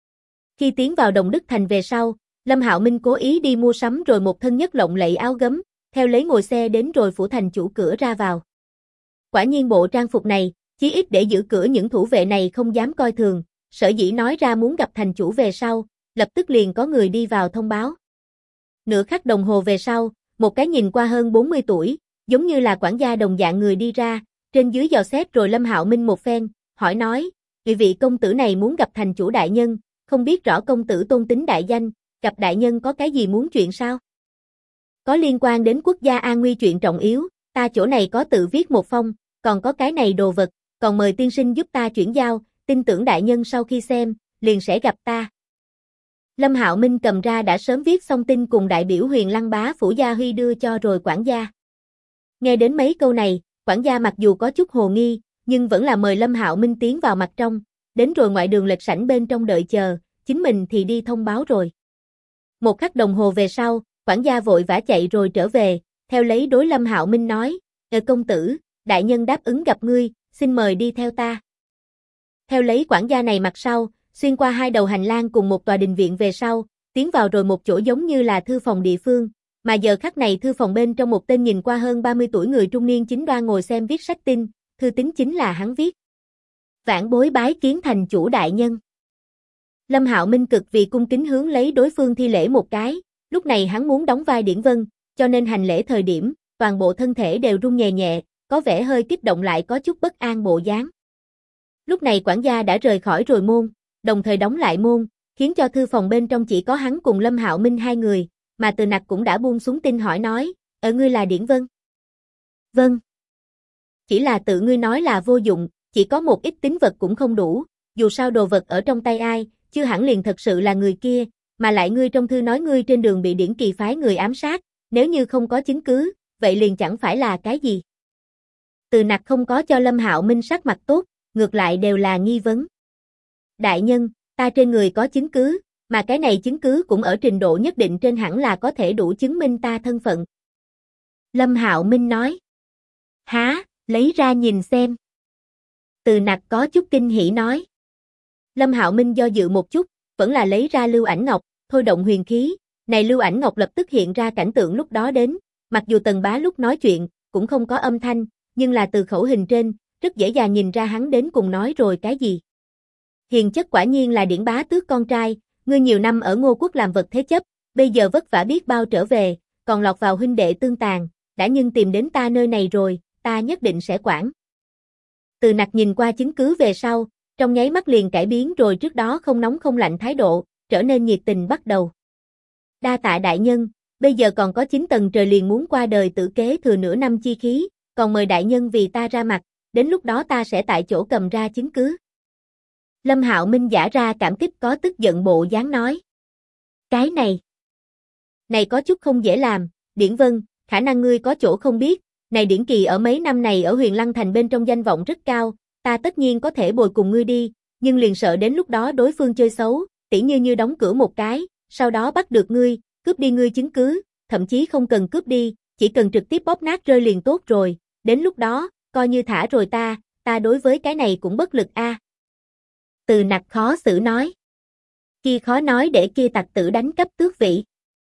Khi tiến vào Đồng Đức Thành về sau, Lâm Hạo Minh cố ý đi mua sắm rồi một thân nhất lộng lẫy áo gấm, theo lấy ngồi xe đến rồi phủ thành chủ cửa ra vào. Quả nhiên bộ trang phục này, chí ít để giữ cửa những thủ vệ này không dám coi thường, sở dĩ nói ra muốn gặp thành chủ về sau, lập tức liền có người đi vào thông báo. Nửa khắc đồng hồ về sau, một cái nhìn qua hơn 40 tuổi, giống như là quản gia đồng dạng người đi ra, trên dưới dò xét rồi Lâm Hạo Minh một phen, hỏi nói, vị công tử này muốn gặp thành chủ đại nhân, không biết rõ công tử tôn tính đại danh, gặp đại nhân có cái gì muốn chuyện sao? Có liên quan đến quốc gia an nguy chuyện trọng yếu, ta chỗ này có tự viết một phong, còn có cái này đồ vật, còn mời tiên sinh giúp ta chuyển giao, tin tưởng đại nhân sau khi xem, liền sẽ gặp ta. Lâm Hạo Minh cầm ra đã sớm viết xong tin cùng đại biểu Huyền Lăng bá phủ Gia Huy đưa cho rồi quản gia. Nghe đến mấy câu này, quản gia mặc dù có chút hồ nghi, nhưng vẫn là mời Lâm Hạo Minh tiến vào mặt trong, đến rồi ngoại đường lệch sảnh bên trong đợi chờ, chính mình thì đi thông báo rồi. Một khắc đồng hồ về sau, quản gia vội vã chạy rồi trở về, theo lấy đối Lâm Hạo Minh nói, công tử, đại nhân đáp ứng gặp ngươi, xin mời đi theo ta. Theo lấy quản gia này mặt sau, xuyên qua hai đầu hành lang cùng một tòa đình viện về sau, tiến vào rồi một chỗ giống như là thư phòng địa phương, mà giờ khắc này thư phòng bên trong một tên nhìn qua hơn 30 tuổi người trung niên chính đoan ngồi xem viết sách tin, thư tín chính là hắn viết. Vãn bối bái kiến thành chủ đại nhân. Lâm Hạo Minh cực vì cung kính hướng lấy đối phương thi lễ một cái, lúc này hắn muốn đóng vai Điển Vân, cho nên hành lễ thời điểm, toàn bộ thân thể đều run nhẹ nhẹ, có vẻ hơi kích động lại có chút bất an bộ dáng. Lúc này quản gia đã rời khỏi rồi môn, đồng thời đóng lại môn, khiến cho thư phòng bên trong chỉ có hắn cùng Lâm Hạo Minh hai người, mà Từ Nặc cũng đã buông xuống tin hỏi nói, ngươi là Điển Vân? Vâng. Chỉ là tự ngươi nói là vô dụng, chỉ có một ít tín vật cũng không đủ, dù sao đồ vật ở trong tay ai, chưa hẳn liền thật sự là người kia, mà lại ngươi trong thư nói ngươi trên đường bị Điển Kỳ phái người ám sát, nếu như không có chứng cứ, vậy liền chẳng phải là cái gì. Từ Nặc không có cho Lâm Hạo Minh sắc mặt tốt, ngược lại đều là nghi vấn. Đại nhân, ta trên người có chứng cứ, mà cái này chứng cứ cũng ở trình độ nhất định trên hẳn là có thể đủ chứng minh ta thân phận. Lâm Hạo Minh nói. Há, lấy ra nhìn xem. Từ Nặc có chút kinh hỉ nói. Lâm Hạo Minh do dự một chút, vẫn là lấy ra lưu ảnh ngọc, thôi động huyền khí, này lưu ảnh ngọc lập tức hiện ra cảnh tượng lúc đó đến, mặc dù Tần Bá lúc nói chuyện, cũng không có âm thanh, nhưng là từ khẩu hình trên, rất dễ dàng nhìn ra hắn đến cùng nói rồi cái gì. Hiền chất quả nhiên là Điển bá tước con trai, ngươi nhiều năm ở Ngô Quốc làm vật thế chấp, bây giờ vất vả biết bao trở về, còn lọt vào huynh đệ tương tàn, đã nhưng tìm đến ta nơi này rồi, ta nhất định sẽ quản. Từ Nặc nhìn qua chứng cứ về sau, trong nháy mắt liền cải biến rồi trước đó không nóng không lạnh thái độ, trở nên nhiệt tình bắt đầu. Đa tạ đại nhân, bây giờ còn có 9 tầng trời liền muốn qua đời tử kế thừa nửa năm chi khí, còn mời đại nhân vì ta ra mặt, đến lúc đó ta sẽ tại chỗ cầm ra chứng cứ. Lâm Hạo Minh giả ra cảm kích có tức giận bộ dáng nói. Cái này có chút không dễ làm, Điển Vân, khả năng ngươi có chỗ không biết, này Điển Kỳ ở mấy năm này ở Huyền Lăng Thành bên trong danh vọng rất cao, ta tất nhiên có thể bồi cùng ngươi đi, nhưng liền sợ đến lúc đó đối phương chơi xấu, tỉ như đóng cửa một cái, sau đó bắt được ngươi, cướp đi ngươi chứng cứ, thậm chí không cần cướp đi, chỉ cần trực tiếp bóp nát rơi liền tốt rồi, đến lúc đó, coi như thả rồi ta đối với cái này cũng bất lực a. Từ Nặc khó xử nói. Kia khó nói để kia tặc tử đánh cắp tước vị.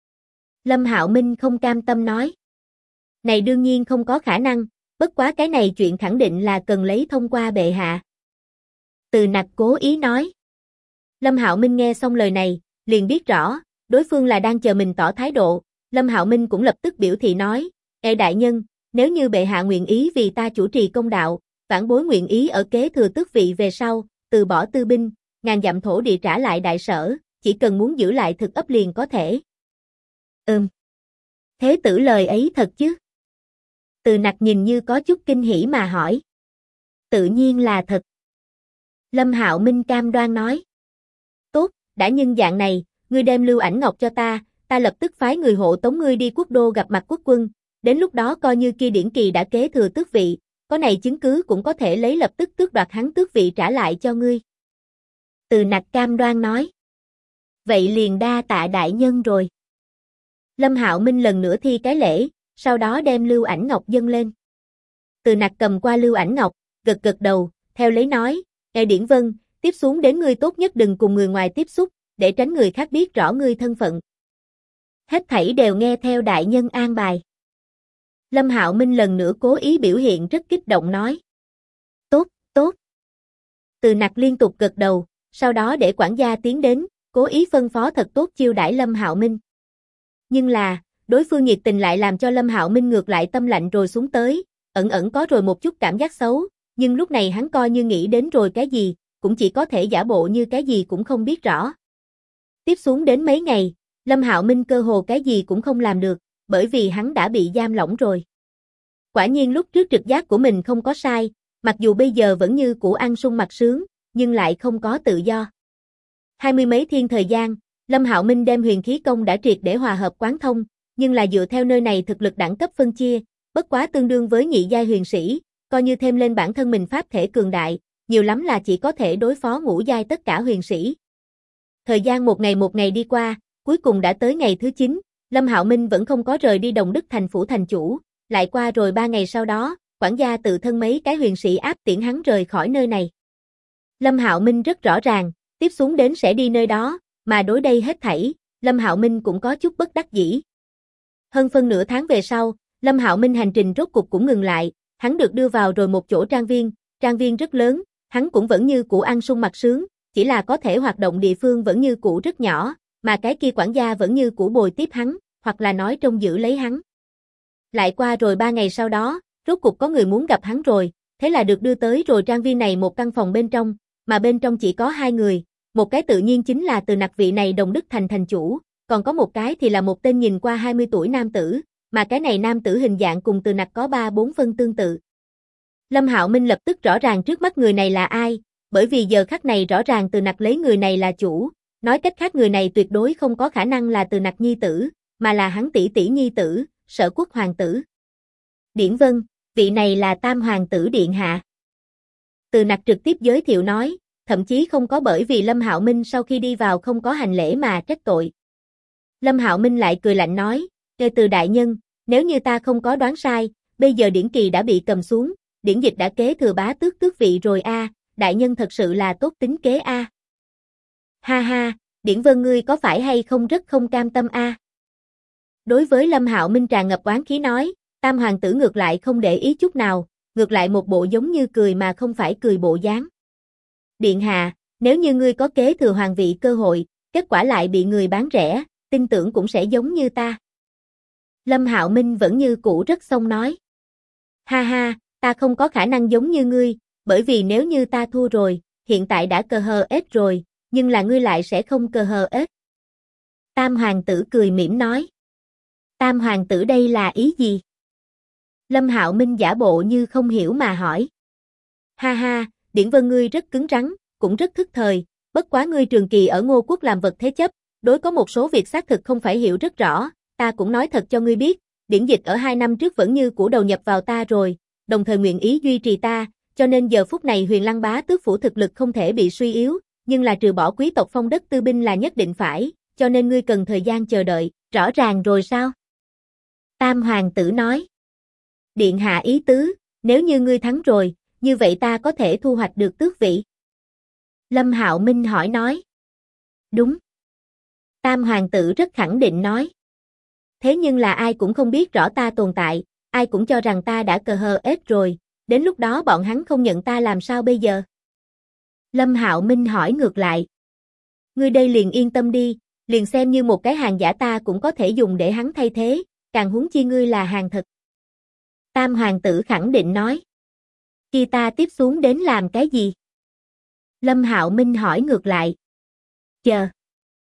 Lâm Hạo Minh không cam tâm nói. Này đương nhiên không có khả năng, bất quá cái này chuyện khẳng định là cần lấy thông qua bệ hạ. Từ Nặc cố ý nói. Lâm Hạo Minh nghe xong lời này, liền biết rõ, đối phương là đang chờ mình tỏ thái độ, Lâm Hạo Minh cũng lập tức biểu thị nói, đại nhân, nếu như bệ hạ nguyện ý vì ta chủ trì công đạo, vãn bối nguyện ý ở kế thừa tước vị về sau, từ bỏ tư binh, ngàn dặm thổ địa trả lại đại sở, chỉ cần muốn giữ lại thực ấp liền có thể. Thế tử lời ấy thật chứ? Từ Nặc nhìn như có chút kinh hỉ mà hỏi. Tự nhiên là thật. Lâm Hạo Minh cam đoan nói. Tốt, đã nhân dạng này, ngươi đem lưu ảnh ngọc cho ta lập tức phái người hộ tống ngươi đi quốc đô gặp mặt quốc quân, đến lúc đó coi như kia Điển Kỳ đã kế thừa tước vị, có này chứng cứ cũng có thể lấy lập tức tước đoạt hắn tước vị trả lại cho ngươi. Từ Nặc cam đoan nói. Vậy liền đa tạ đại nhân rồi. Lâm Hạo Minh lần nữa thi cái lễ, sau đó đem lưu ảnh ngọc dâng lên. Từ Nặc cầm qua lưu ảnh ngọc, gật gật đầu, theo lấy nói, Điển Vân, tiếp xuống đến ngươi tốt nhất đừng cùng người ngoài tiếp xúc, để tránh người khác biết rõ ngươi thân phận. Hết thảy đều nghe theo đại nhân an bài. Lâm Hạo Minh lần nữa cố ý biểu hiện rất kích động nói. Tốt. Từ Nặc liên tục gật đầu, sau đó để quản gia tiến đến, cố ý phân phó thật tốt chiêu đãi Lâm Hạo Minh. Nhưng là, đối phương nhiệt tình lại làm cho Lâm Hạo Minh ngược lại tâm lạnh rồi xuống tới, ẩn có rồi một chút cảm giác xấu, nhưng lúc này hắn coi như nghĩ đến rồi cái gì, cũng chỉ có thể giả bộ như cái gì cũng không biết rõ. Tiếp xuống đến mấy ngày, Lâm Hạo Minh cơ hồ cái gì cũng không làm được, bởi vì hắn đã bị giam lỏng rồi. Quả nhiên lúc trước trực giác của mình không có sai, mặc dù bây giờ vẫn như cũ ăn sung mặc sướng, nhưng lại không có tự do. 20 mấy thiên thời gian, Lâm Hạo Minh đem huyền khí công đã triệt để hòa hợp quán thông, nhưng là dựa theo nơi này thực lực đẳng cấp phân chia, bất quá tương đương với nhị giai huyền sĩ, coi như thêm lên bản thân mình pháp thể cường đại, nhiều lắm là chỉ có thể đối phó ngũ giai tất cả huyền sĩ. Thời gian một ngày đi qua, cuối cùng đã tới ngày thứ 9, Lâm Hạo Minh vẫn không có rời đi Đồng Đức thành phủ thành chủ, lại qua rồi 3 ngày sau đó, quản gia tự thân mấy cái huyền sĩ áp tiễn hắn rời khỏi nơi này. Lâm Hạo Minh rất rõ ràng, tiếp xuống đến sẽ đi nơi đó, mà đối đây hết thảy, Lâm Hạo Minh cũng có chút bất đắc dĩ. Hơn phân nửa tháng về sau, Lâm Hạo Minh hành trình rốt cục cũng ngừng lại, hắn được đưa vào rồi một chỗ trang viên rất lớn, hắn cũng vẫn như cũ ăn sung mặc sướng, chỉ là có thể hoạt động địa phương vẫn như cũ rất nhỏ, mà cái kia quản gia vẫn như cũ bồi tiếp hắn, hoặc là nói trông giữ lấy hắn. Lại qua rồi 3 ngày sau đó, rốt cục có người muốn gặp hắn rồi, thế là được đưa tới rồi trang viên này một căn phòng bên trong, mà bên trong chỉ có 2 người, một cái tự nhiên chính là Từ Nặc vị này Đồng Đức Thành thành chủ, còn có một cái thì là một tên nhìn qua 20 tuổi nam tử, mà cái này nam tử hình dạng cùng Từ Nặc có 3-4 phân tương tự. Lâm Hạo Minh lập tức rõ ràng trước mắt người này là ai, bởi vì giờ khắc này rõ ràng Từ Nặc lấy người này là chủ, nói cách khác người này tuyệt đối không có khả năng là Từ Nặc nhi tử, mà là hắn tỷ tỷ nhi tử, Sở Quốc hoàng tử. Điển Vân, vị này là Tam hoàng tử điện hạ. Từ Nặc trực tiếp giới thiệu nói, thậm chí không có bởi vì Lâm Hạo Minh sau khi đi vào không có hành lễ mà trách tội. Lâm Hạo Minh lại cười lạnh nói, Từ đại nhân, nếu như ta không có đoán sai, bây giờ Điển Kỳ đã bị cầm xuống, Điển Dịch đã kế thừa bá tước vị rồi a, đại nhân thật sự là tốt tính kế a. Ha ha, Điển Vân ngươi có phải hay không rất không cam tâm a? Đối với Lâm Hạo Minh tràn ngập oán khí nói, Tam hoàng tử ngược lại không để ý chút nào, ngược lại một bộ giống như cười mà không phải cười bộ dáng. Điện hạ, nếu như ngươi có kế thừa hoàng vị cơ hội, kết quả lại bị người bán rẻ, tin tưởng cũng sẽ giống như ta. Lâm Hạo Minh vẫn như cũ rất xông nói. Ha ha, ta không có khả năng giống như ngươi, bởi vì nếu như ta thua rồi, hiện tại đã cờ hờ ết rồi, nhưng là ngươi lại sẽ không cờ hờ ết. Tam hoàng tử cười mỉm nói. Tam hoàng tử đây là ý gì? Lâm Hạo Minh giả bộ như không hiểu mà hỏi. Ha ha, Điển Vân ngươi rất cứng rắn, cũng rất thức thời, bất quá ngươi trường kỳ ở Ngô Quốc làm vật thế chấp, đối có một số việc xác thực không phải hiểu rất rõ, ta cũng nói thật cho ngươi biết, Điển Dịch ở 2 năm trước vẫn như cũ đầu nhập vào ta rồi, đồng thời nguyện ý duy trì ta, cho nên giờ phút này Huyền Lăng bá tước phủ thực lực không thể bị suy yếu, nhưng là trừ bỏ quý tộc phong đất tư binh là nhất định phải, cho nên ngươi cần thời gian chờ đợi, rõ ràng rồi sao? Tam hoàng tử nói. Điện hạ ý tứ, nếu như ngươi thắng rồi, như vậy ta có thể thu hoạch được tước vị. Lâm Hạo Minh hỏi nói. Đúng. Tam hoàng tử rất khẳng định nói. Thế nhưng là ai cũng không biết rõ ta tồn tại, ai cũng cho rằng ta đã cờ hờ ết rồi, đến lúc đó bọn hắn không nhận ta làm sao bây giờ? Lâm Hạo Minh hỏi ngược lại. Ngươi đây liền yên tâm đi, liền xem như một cái hàng giả ta cũng có thể dùng để hắn thay thế, càng huống chi ngươi là hàng thật. Tam hoàng tử khẳng định nói. Khi ta tiếp xuống đến làm cái gì? Lâm Hạo Minh hỏi ngược lại. Chờ.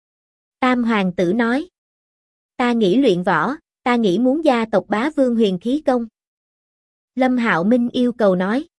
Tam hoàng tử nói. Ta nghĩ luyện võ, ta nghĩ muốn gia tộc bá vương huyền khí công. Lâm Hạo Minh yêu cầu nói.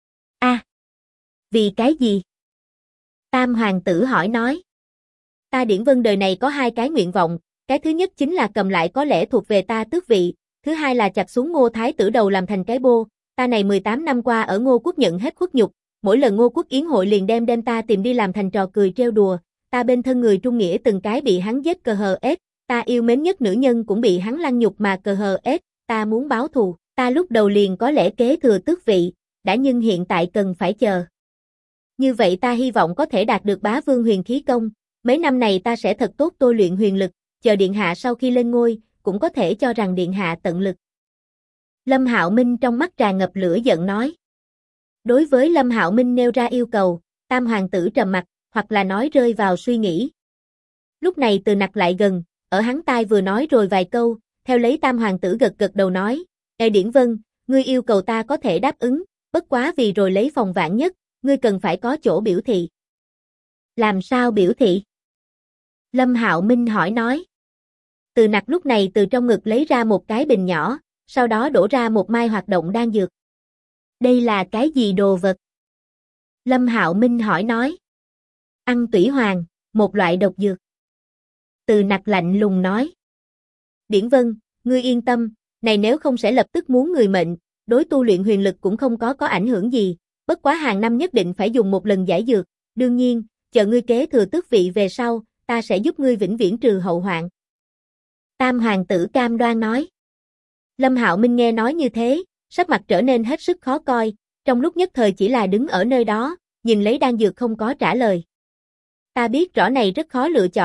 Vì cái gì? Tam hoàng tử hỏi nói. Ta Điển Vân đời này có 2 cái nguyện vọng, cái thứ nhất chính là cầm lại có lẽ thuộc về ta tước vị, thứ hai là chặt xuống Ngô Thái tử đầu làm thành cái bô, ta này 18 năm qua ở Ngô Quốc nhận hết khuất nhục, mỗi lần Ngô Quốc yến hội liền đem ta tìm đi làm thành trò cười trêu đùa, ta bên thân người trung nghĩa từng cái bị hắn giết cờ hờ ết, ta yêu mến nhất nữ nhân cũng bị hắn lăng nhục mà cờ hờ ết, ta muốn báo thù, ta lúc đầu liền có lẽ kế thừa tước vị, đã nhưng hiện tại cần phải chờ. Như vậy ta hy vọng có thể đạt được bá vương huyền khí công, mấy năm này ta sẽ thật tốt tôi luyện huyền lực, chờ điện hạ sau khi lên ngôi, cũng có thể cho rằng điện hạ tận lực. Lâm Hạo Minh trong mắt tràn ngập lửa giận nói. Đối với Lâm Hạo Minh nêu ra yêu cầu, Tam hoàng tử trầm mặt, hoặc là nói rơi vào suy nghĩ. Lúc này Từ Nặc lại gần, ở hắn tai vừa nói rồi vài câu, theo lấy Tam hoàng tử gật gật đầu nói, Điển Vân, ngươi yêu cầu ta có thể đáp ứng, bất quá vì rồi lấy phòng vạn nhất, ngươi cần phải có chỗ biểu thị. Làm sao biểu thị? Lâm Hạo Minh hỏi nói. Từ Nặc lúc này từ trong ngực lấy ra một cái bình nhỏ, sau đó đổ ra một mai hoạt động đan dược. Đây là cái gì đồ vật? Lâm Hạo Minh hỏi nói. Ăn tủy hoàng, một loại độc dược. Từ Nặc lạnh lùng nói. Điển Vân, ngươi yên tâm, này nếu không sẽ lập tức muốn người mệnh, đối tu luyện huyền lực cũng không có ảnh hưởng gì, bất quá hàng năm nhất định phải dùng một lần giải dược, đương nhiên, chờ ngươi kế thừa tước vị về sau, ta sẽ giúp ngươi vĩnh viễn trừ hậu hoạn. Tam hoàng tử cam đoan nói. Lâm Hạo Minh nghe nói như thế, sắc mặt trở nên hết sức khó coi, trong lúc nhất thời chỉ là đứng ở nơi đó, nhìn lấy đan dược không có trả lời. Ta biết rõ này rất khó lựa chọn,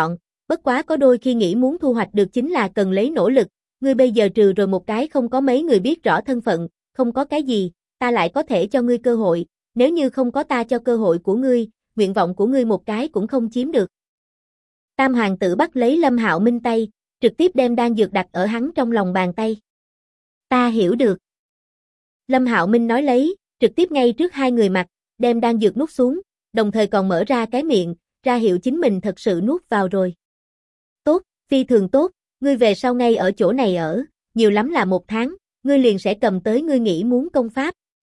Bất quá có đôi khi nghĩ muốn thu hoạch được chính là cần lấy nỗ lực, ngươi bây giờ trừ rồi một cái không có mấy người biết rõ thân phận, không có cái gì, ta lại có thể cho ngươi cơ hội, nếu như không có ta cho cơ hội của ngươi, nguyện vọng của ngươi một cái cũng không chiếm được. Tam hoàng tử bắt lấy Lâm Hạo Minh tay, trực tiếp đem đan dược đặt ở hắn trong lòng bàn tay. Ta hiểu được. Lâm Hạo Minh nói lấy, trực tiếp ngay trước hai người mặt, đem đan dược nuốt xuống, đồng thời còn mở ra cái miệng, ra hiệu chính mình thật sự nuốt vào rồi. Tốt, phi thường tốt, ngươi về sau ngay ở chỗ này ở, nhiều lắm là 1 tháng, ngươi liền sẽ cầm tới ngươi nghĩ muốn công pháp.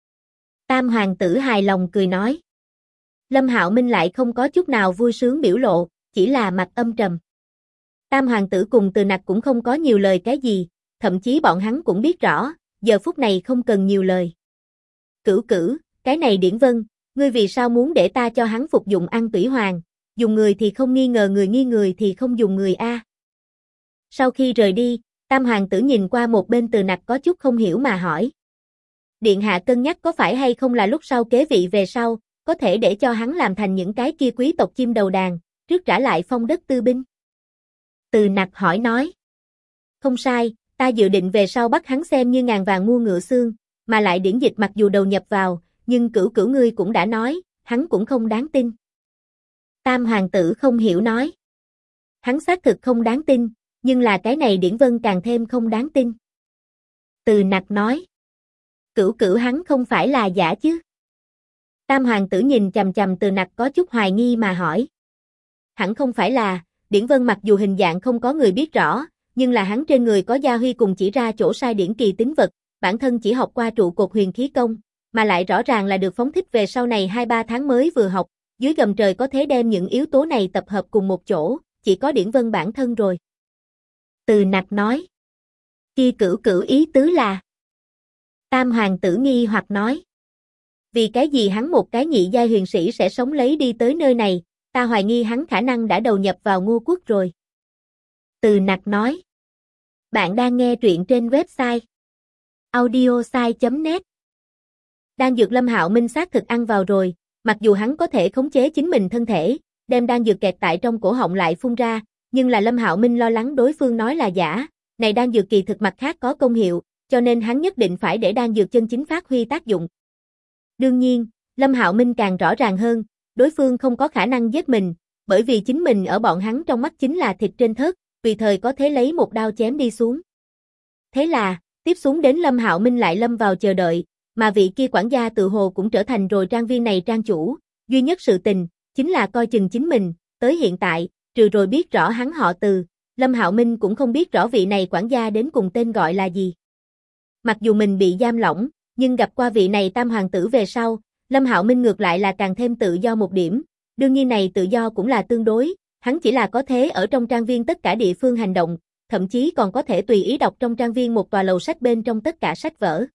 Tam hoàng tử hài lòng cười nói. Lâm Hạo Minh lại không có chút nào vui sướng biểu lộ, chỉ là mặt âm trầm. Tam hoàng tử cùng Từ Nặc cũng không có nhiều lời cái gì, thậm chí bọn hắn cũng biết rõ, giờ phút này không cần nhiều lời. Cửu cửu, cái này Điển Vân, ngươi vì sao muốn để ta cho hắn phục dụng An Tủy Hoàng, dùng người thì không nghi ngờ người, nghi người thì không dùng người a. Sau khi rời đi, Tam hoàng tử nhìn qua một bên Từ Nặc có chút không hiểu mà hỏi. Điện hạ cân nhắc có phải hay không là lúc sau kế vị về sau, có thể để cho hắn làm thành những cái kia quý tộc chim đầu đàn, trước trả lại phong đất tư binh. Từ Nặc hỏi nói. Không sai, ta dự định về sau bắt hắn xem như ngàn vàng mua ngựa xương, mà lại Điển Dịch mặc dù đầu nhập vào, nhưng cửu cửu ngươi cũng đã nói, hắn cũng không đáng tin. Tam hoàng tử không hiểu nói. Hắn xác thực không đáng tin, nhưng là cái này Điển Vân càng thêm không đáng tin. Từ Nặc nói. Cửu cửu hắn không phải là giả chứ? Tam hoàng tử nhìn chằm chằm Từ Nặc có chút hoài nghi mà hỏi. Hẳn không phải là, Điển Vân mặc dù hình dạng không có người biết rõ, nhưng là hắn trên người có gia huy cùng chỉ ra chỗ sai điển kỳ tính vật, bản thân chỉ học qua trụ cột huyền khí công, mà lại rõ ràng là được phóng thích về sau này 2-3 tháng mới vừa học, dưới gầm trời có thể đem những yếu tố này tập hợp cùng một chỗ, chỉ có Điển Vân bản thân rồi. Từ Nặc nói. Kia cửu cửu ý tứ là. Tam hoàng tử nghi hoặc nói. Vì cái gì hắn một cái nhị giai huyền sĩ sẽ sống lấy đi tới nơi này, ta hoài nghi hắn khả năng đã đầu nhập vào Ngô quốc rồi. Từ Nặc nói. Bạn đang nghe truyện trên website audiosai.net. Đan dược Lâm Hạo Minh xác thực ăn vào rồi, mặc dù hắn có thể khống chế chính mình thân thể, đem đan dược kẹt tại trong cổ họng lại phun ra, nhưng là Lâm Hạo Minh lo lắng đối phương nói là giả, này đan dược kỳ thực mặt khác có công hiệu, cho nên hắn nhất định phải để đan dược chân chính phát huy tác dụng. Đương nhiên, Lâm Hạo Minh càng rõ ràng hơn, đối phương không có khả năng giết mình, bởi vì chính mình ở bọn hắn trong mắt chính là thịt trên thớt, tùy thời có thể lấy một đao chém đi xuống. Thế là, tiếp xuống đến Lâm Hạo Minh lại lâm vào chờ đợi, mà vị kia quản gia tự hồ cũng trở thành rồi trang viên này trang chủ, duy nhất sự tình, chính là coi chừng chính mình, tới hiện tại, trừ rồi biết rõ hắn họ Từ, Lâm Hạo Minh cũng không biết rõ vị này quản gia đến cùng tên gọi là gì. Mặc dù mình bị giam lỏng, nhưng gặp qua vị này tam hoàng tử về sau, Lâm Hạo Minh ngược lại là càng thêm tự do một điểm, đương nhiên này tự do cũng là tương đối, hắn chỉ là có thể ở trong trang viên tất cả địa phương hành động, thậm chí còn có thể tùy ý đọc trong trang viên một tòa lầu sách bên trong tất cả sách vở.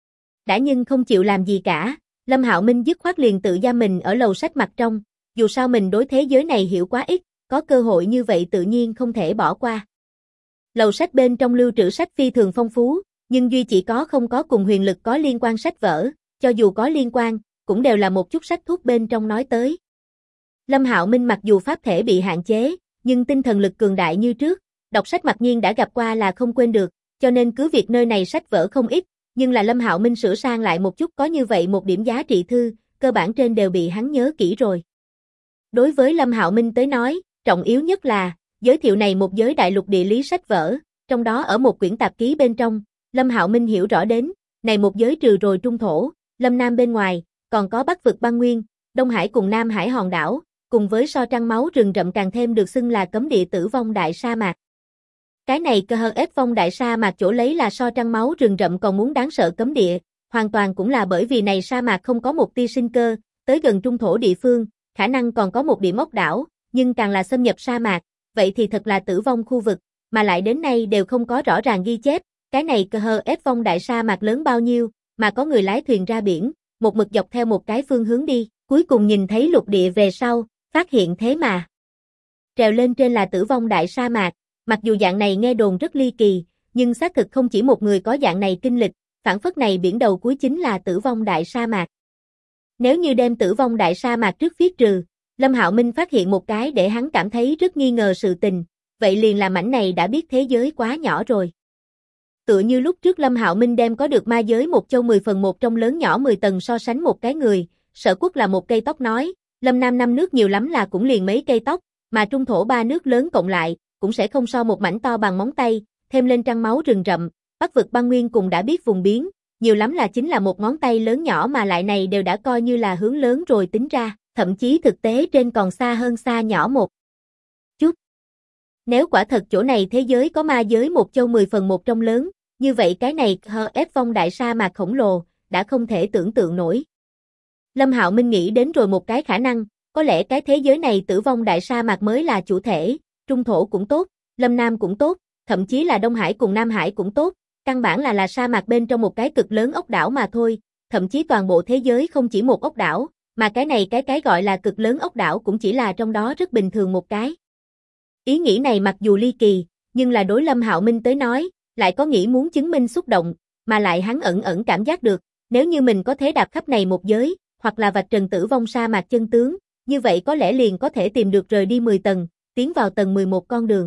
Đã nhưng không chịu làm gì cả, Lâm Hạo Minh dứt khoát liền tự giam mình ở lầu sách mặt trong, dù sao mình đối thế giới này hiểu quá ít, có cơ hội như vậy tự nhiên không thể bỏ qua. Lầu sách bên trong lưu trữ sách phi thường phong phú, nhưng duy chỉ có không có cùng huyền lực có liên quan sách vở, cho dù có liên quan, cũng đều là một chút sách thuốc bên trong nói tới. Lâm Hạo Minh mặc dù pháp thể bị hạn chế, nhưng tinh thần lực cường đại như trước, đọc sách mặc nhiên đã gặp qua là không quên được, cho nên cứ việc nơi này sách vở không ít, nhưng là Lâm Hạo Minh sửa sang lại một chút có như vậy một điểm giá trị thư, cơ bản trên đều bị hắn nhớ kỹ rồi. Đối với Lâm Hạo Minh tới nói, trọng yếu nhất là giới thiệu này một giới đại lục địa lý sách vở, trong đó ở một quyển tạp ký bên trong, Lâm Hạo Minh hiểu rõ đến, này một giới trừ rồi Trung thổ, Lâm Nam bên ngoài, còn có Bắc vực băng nguyên, Đông Hải cùng Nam Hải hòn đảo, cùng với so trăng máu rừng rậm càng thêm được xưng là cấm địa tử vong đại sa mạc. Cái này cơ hờ ép vong đại sa mạc chỗ lấy là so trăng máu rừng rậm còn muốn đáng sợ cấm địa, hoàn toàn cũng là bởi vì này sa mạc không có một tia sinh cơ, tới gần trung thổ địa phương, khả năng còn có một điểm ốc đảo, nhưng càng là xâm nhập sa mạc, vậy thì thật là tử vong khu vực, mà lại đến nay đều không có rõ ràng ghi chép, cái này cơ hờ ép vong đại sa mạc lớn bao nhiêu, mà có người lái thuyền ra biển, một mực dọc theo một cái phương hướng đi, cuối cùng nhìn thấy lục địa về sau, phát hiện thế mà. Trèo lên trên là tử vong đại sa mạc, mặc dù dạng này nghe đồn rất ly kỳ, nhưng xác thực không chỉ một người có dạng này kinh lịch, phản phất này biển đầu cuối chính là tử vong đại sa mạc. Nếu như đem tử vong đại sa mạc trước viết trừ, Lâm Hạo Minh phát hiện một cái để hắn cảm thấy rất nghi ngờ sự tình, vậy liền là mảnh này đã biết thế giới quá nhỏ rồi. Tựa như lúc trước Lâm Hạo Minh đem có được ma giới một châu 10 phần 1 trong lớn nhỏ 10 tầng so sánh một cái người, Sở Quốc là một cây tóc nói, Lâm Nam 5 nước nhiều lắm là cũng liền mấy cây tóc, mà Trung Thổ 3 nước lớn cộng lại, cũng sẽ không so một mảnh to bằng móng tay, thêm lên trăng máu rừng rậm, Bắc vực băng nguyên cùng đã biết vùng biến, nhiều lắm là chính là một ngón tay lớn nhỏ mà lại này đều đã coi như là hướng lớn rồi tính ra, thậm chí thực tế trên còn xa hơn xa nhỏ một chút. Nếu quả thật chỗ này thế giới có ma giới một châu 10 phần 1 trong lớn, như vậy cái này ép phong đại sa mạc khổng lồ, đã không thể tưởng tượng nổi. Lâm Hạo Minh nghĩ đến rồi một cái khả năng, có lẽ cái thế giới này tử vong đại sa mạc mới là chủ thể, Trung Thổ cũng tốt, Lâm Nam cũng tốt, thậm chí là Đông Hải cùng Nam Hải cũng tốt, căn bản là sa mạc bên trong một cái cực lớn ốc đảo mà thôi, thậm chí toàn bộ thế giới không chỉ một ốc đảo, mà cái này cái gọi là cực lớn ốc đảo cũng chỉ là trong đó rất bình thường một cái. Ý nghĩ này mặc dù ly kỳ, nhưng là đối Lâm Hạo Minh tới nói, lại có nghĩ muốn chứng minh xúc động, mà lại hắn ẩn cảm giác được, nếu như mình có thể đạp khắp này một giới, hoặc là vạch trần tử vong sa mạc chân tướng, như vậy có lẽ liền có thể tìm được rời đi 10 tầng, tiến vào tầng 11 con đường.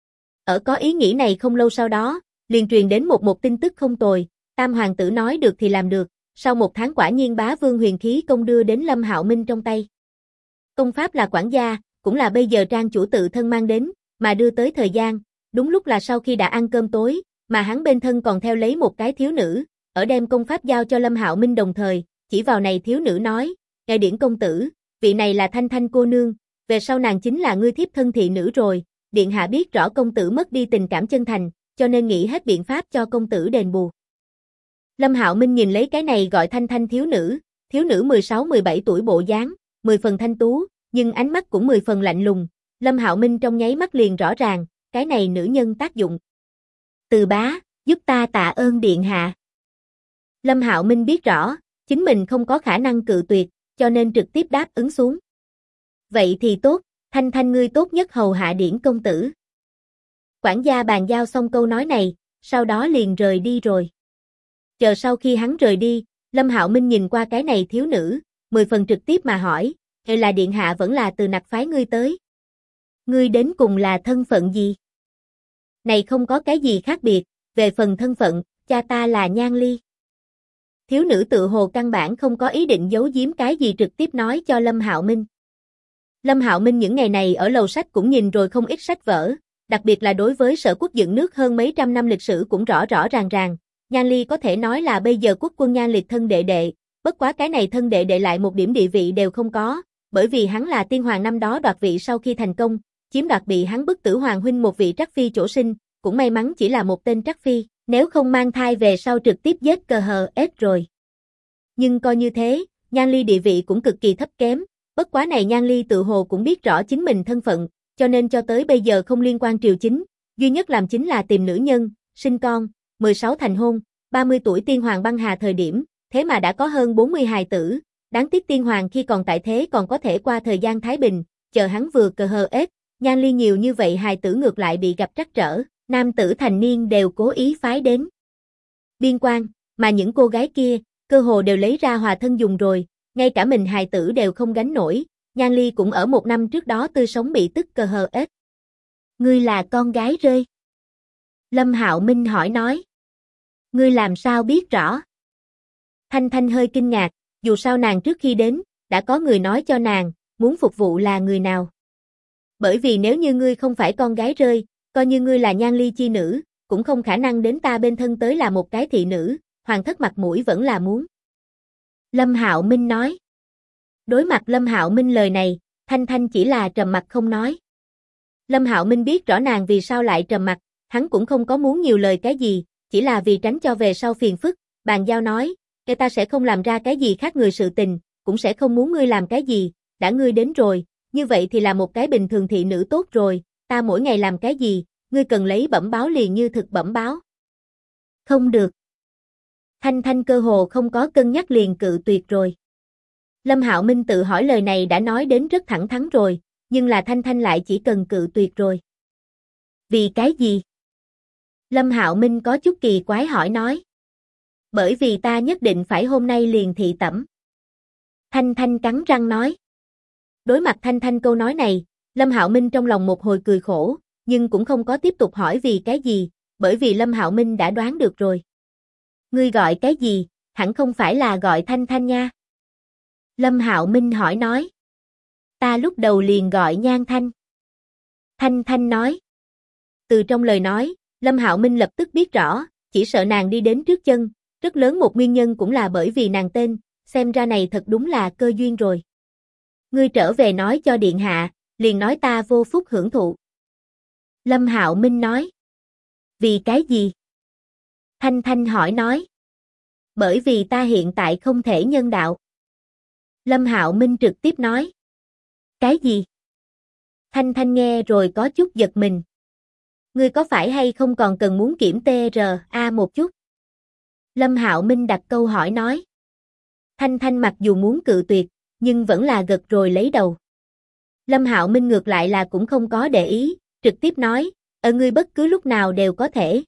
Ở có ý nghĩ này không lâu sau đó, liền truyền đến một tin tức không tồi, Tam hoàng tử nói được thì làm được, sau một tháng quả nhiên bá vương huyền khí công đưa đến Lâm Hạo Minh trong tay. Công pháp là quản gia, cũng là bây giờ trang chủ tự thân mang đến, mà đưa tới thời gian, đúng lúc là sau khi đã ăn cơm tối, mà hắn bên thân còn theo lấy một cái thiếu nữ, ở đem công pháp giao cho Lâm Hạo Minh đồng thời, chỉ vào này thiếu nữ nói, nghe điển công tử, vị này là Thanh Thanh cô nương, về sau nàng chính là ngươi thiếp thân thị nữ rồi, điện hạ biết rõ công tử mất đi tình cảm chân thành, cho nên nghĩ hết biện pháp cho công tử đền bù. Lâm Hạo Minh nhìn lấy cái này gọi Thanh Thanh thiếu nữ 16-17 tuổi bộ dáng, 10 phần thanh tú, nhưng ánh mắt cũng 10 phần lạnh lùng, Lâm Hạo Minh trong nháy mắt liền rõ ràng, cái này nữ nhân tác dụng. Từ bá, giúp ta tạ ơn điện hạ. Lâm Hạo Minh biết rõ, chính mình không có khả năng cự tuyệt, cho nên trực tiếp đáp ứng xuống. Vậy thì tốt, Thanh Thanh ngươi tốt nhất hầu hạ điển công tử. Quản gia bàn giao xong câu nói này, sau đó liền rời đi rồi. Chờ sau khi hắn rời đi, Lâm Hạo Minh nhìn qua cái này thiếu nữ, 10 phần trực tiếp mà hỏi, hay là điện hạ vẫn là từ nặc phái ngươi tới? Ngươi đến cùng là thân phận gì? Này không có cái gì khác biệt, về phần thân phận, cha ta là Nhan Ly. Thiếu nữ tự hồ căn bản không có ý định giấu giếm cái gì trực tiếp nói cho Lâm Hạo Minh. Lâm Hạo Minh những ngày này ở lầu sách cũng nhìn rồi không ít sách vở, đặc biệt là đối với Sở Quốc dựng nước hơn mấy trăm năm lịch sử cũng rõ ràng. Nhan Ly có thể nói là bây giờ quốc quân Nhan Liệt thân đệ đệ, bất quá cái này thân đệ đệ lại một điểm địa vị đều không có, bởi vì hắn là tiên hoàng năm đó đoạt vị sau khi thành công, chiếm đoạt bị hắn bức tử hoàng huynh một vị trắc phi chỗ sinh, cũng may mắn chỉ là một tên trắc phi, nếu không mang thai về sau trực tiếp giết cờ hờ ết rồi. Nhưng coi như thế, Nhan Ly địa vị cũng cực kỳ thấp kém, bất quá này Nhan Ly tự hồ cũng biết rõ chính mình thân phận, cho nên cho tới bây giờ không liên quan triều chính, duy nhất làm chính là tìm nữ nhân, sinh con, 16 thành hôn, 30 tuổi tiên hoàng băng hà thời điểm, thế mà đã có hơn 40 hài tử, đáng tiếc tiên hoàng khi còn tại thế còn có thể qua thời gian thái bình, chờ hắn vừa cờ hờ ết, Nhan Ly nhiều như vậy hài tử ngược lại bị gặp trắc trở, nam tử thành niên đều cố ý phái đến biên quan, mà những cô gái kia, cơ hồ đều lấy ra hòa thân dùng rồi, ngay cả mình hài tử đều không gánh nổi, Nhan Ly cũng ở một năm trước đó tươi sống bị tức cờ hờ ết. Ngươi là con gái rơi? Lâm Hạo Minh hỏi nói. Ngươi làm sao biết rõ? Thanh Thanh hơi kinh ngạc, dù sao nàng trước khi đến, đã có người nói cho nàng, muốn phục vụ là người nào. Bởi vì nếu như ngươi không phải con gái rơi, coi như ngươi là Nhan Ly chi nữ, cũng không khả năng đến ta bên thân tới là một cái thị nữ, hoàng thất mặt mũi vẫn là muốn. Lâm Hạo Minh nói. Đối mặt Lâm Hạo Minh lời này, Thanh Thanh chỉ là trầm mặt không nói. Lâm Hạo Minh biết rõ nàng vì sao lại trầm mặt, hắn cũng không có muốn nhiều lời cái gì, chỉ là vì tránh cho về sau phiền phức, bàn giao nói, ta sẽ không làm ra cái gì khác người sự tình, cũng sẽ không muốn ngươi làm cái gì, đã ngươi đến rồi, như vậy thì là một cái bình thường thị nữ tốt rồi, ta mỗi ngày làm cái gì, ngươi cần lấy bẩm báo liền như thực bẩm báo. Không được. Thanh Thanh cơ hồ không có cân nhắc liền cự tuyệt rồi. Lâm Hạo Minh tự hỏi lời này đã nói đến rất thẳng thắn rồi, nhưng là Thanh Thanh lại chỉ cần cự tuyệt rồi. Vì cái gì? Lâm Hạo Minh có chút kỳ quái hỏi nói. Bởi vì ta nhất định phải hôm nay liền thị tẩm. Thanh Thanh cắn răng nói. Đối mặt Thanh Thanh câu nói này, Lâm Hạo Minh trong lòng một hồi cười khổ, nhưng cũng không có tiếp tục hỏi vì cái gì, bởi vì Lâm Hạo Minh đã đoán được rồi. Ngươi gọi cái gì, hẳn không phải là gọi Thanh Thanh nha. Lâm Hạo Minh hỏi nói. Ta lúc đầu liền gọi Nhan Thanh. Thanh Thanh nói. Từ trong lời nói, Lâm Hạo Minh lập tức biết rõ, chỉ sợ nàng đi đến trước chân, rất lớn một nguyên nhân cũng là bởi vì nàng tên, xem ra này thật đúng là cơ duyên rồi. Ngươi trở về nói cho điện hạ, liền nói ta vô phúc hưởng thụ. Lâm Hạo Minh nói. Vì cái gì? Thanh Thanh hỏi nói. Bởi vì ta hiện tại không thể nhân đạo. Lâm Hạo Minh trực tiếp nói. Cái gì? Thanh Thanh nghe rồi có chút giật mình. Ngươi có phải hay không còn cần muốn kiểm TRA một chút? Lâm Hạo Minh đặt câu hỏi nói. Thanh Thanh mặc dù muốn cự tuyệt, nhưng vẫn là gật rồi lấy đầu. Lâm Hạo Minh ngược lại là cũng không có để ý, trực tiếp nói, ngươi bất cứ lúc nào đều có thể.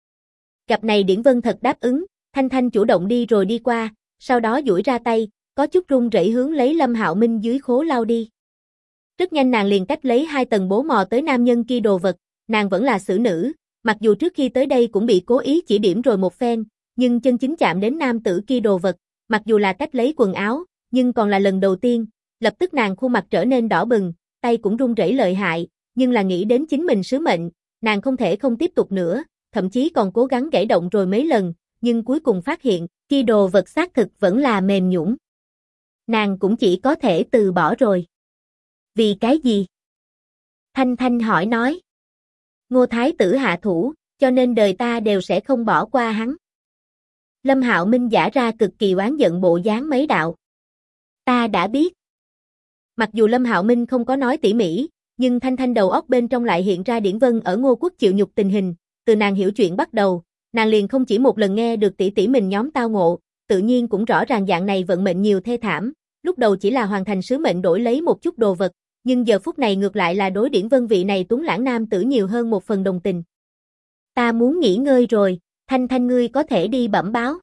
Cặp này Điển Vân thật đáp ứng, Thanh Thanh chủ động đi rồi đi qua, sau đó duỗi ra tay, có chút run rẩy hướng lấy Lâm Hạo Minh dưới khố lao đi. Rất nhanh nàng liền cách lấy 2 tầng bố mò tới nam nhân kia đồ vật, nàng vẫn là xử nữ, mặc dù trước khi tới đây cũng bị cố ý chỉ điểm rồi một phen, nhưng chân chính chạm đến nam tử kia đồ vật, mặc dù là cách lấy quần áo, nhưng còn là lần đầu tiên, lập tức nàng khuôn mặt trở nên đỏ bừng, tay cũng run rẩy lợi hại, nhưng là nghĩ đến chính mình sứ mệnh, nàng không thể không tiếp tục nữa, thậm chí còn cố gắng gãy động rồi mấy lần, nhưng cuối cùng phát hiện, kia đồ vật xác thực vẫn là mềm nhũn. Nàng cũng chỉ có thể từ bỏ rồi. Vì cái gì? Thanh Thanh hỏi nói. Ngô Thái tử hạ thủ, cho nên đời ta đều sẽ không bỏ qua hắn. Lâm Hạo Minh giả ra cực kỳ oán giận bộ dáng mấy đạo. Ta đã biết. Mặc dù Lâm Hạo Minh không có nói tỉ mỉ, nhưng Thanh Thanh đầu óc bên trong lại hiện ra Điển Vân ở Ngô Quốc chịu nhục tình hình, từ nàng hiểu chuyện bắt đầu, nàng liền không chỉ một lần nghe được tỷ tỷ mình nhóm tao ngộ, tự nhiên cũng rõ ràng dạng này vận mệnh nhiều thê thảm, lúc đầu chỉ là hoàn thành sứ mệnh đổi lấy một chút đồ vật, nhưng giờ phút này ngược lại là đối Điển Vân vị này tuấn lãng nam tử nhiều hơn một phần đồng tình. Ta muốn nghỉ ngơi rồi, Thanh Thanh ngươi có thể đi bẩm báo.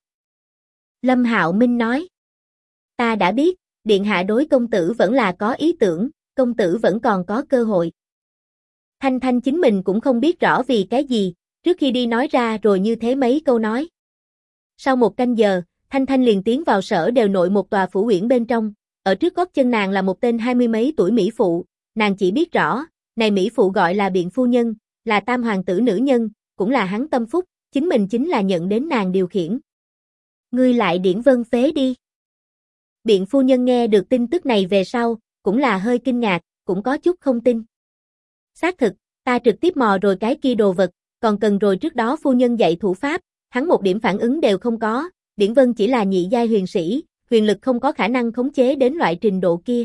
Lâm Hạo Minh nói. Ta đã biết, điện hạ đối công tử vẫn là có ý tưởng, công tử vẫn còn có cơ hội. Thanh Thanh chính mình cũng không biết rõ vì cái gì, trước khi đi nói ra rồi như thế mấy câu nói. Sau 1 canh giờ, Thanh Thanh liền tiến vào sở đều nội một tòa phủ uyển bên trong, ở trước gót chân nàng là một tên 20 mấy tuổi mỹ phụ, nàng chỉ biết rõ, này mỹ phụ gọi là Biện phu nhân, là tam hoàng tử nữ nhân, cũng là hắn tâm phúc, chính mình chính là nhận đến nàng điều khiển. Ngươi lại Điển Vân phế đi. Biện phu nhân nghe được tin tức này về sau, cũng là hơi kinh ngạc, cũng có chút không tin. Xác thực, ta trực tiếp mò rồi cái kia đồ vật, còn cần rồi trước đó phu nhân dạy thủ pháp, hắn một điểm phản ứng đều không có, Điển Vân chỉ là nhị giai huyền sĩ, huyền lực không có khả năng khống chế đến loại trình độ kia.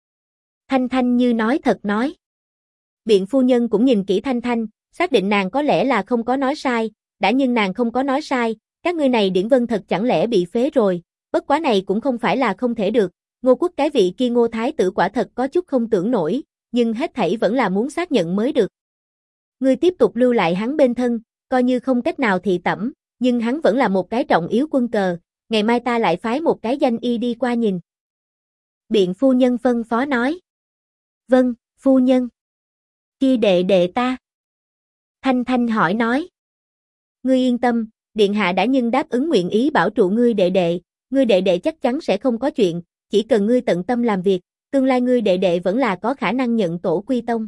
Thanh Thanh như nói thật nói. Biện phu nhân cũng nhìn kỹ Thanh Thanh, xác định nàng có lẽ là không có nói sai, đã nhưng nàng không có nói sai, các ngươi này Điển Vân thật chẳng lẽ bị phế rồi, bất quá này cũng không phải là không thể được, Ngô Quốc cái vị kia Ngô Thái tử quả thật có chút không tưởng nổi, nhưng hết thảy vẫn là muốn xác nhận mới được. Ngươi tiếp tục lưu lại hắn bên thân, coi như không cách nào thị tẩm, nhưng hắn vẫn là một cái trọng yếu quân cờ, ngày mai ta lại phái một cái danh y đi qua nhìn. Biện phu nhân phân phó nói. Vâng, phu nhân. Kia đệ đệ ta. Thanh Thanh hỏi nói. Ngươi yên tâm, điện hạ đã nhưng đáp ứng nguyện ý bảo trụ ngươi đệ đệ chắc chắn sẽ không có chuyện, chỉ cần ngươi tận tâm làm việc, tương lai ngươi đệ đệ vẫn là có khả năng nhận tổ quy tông.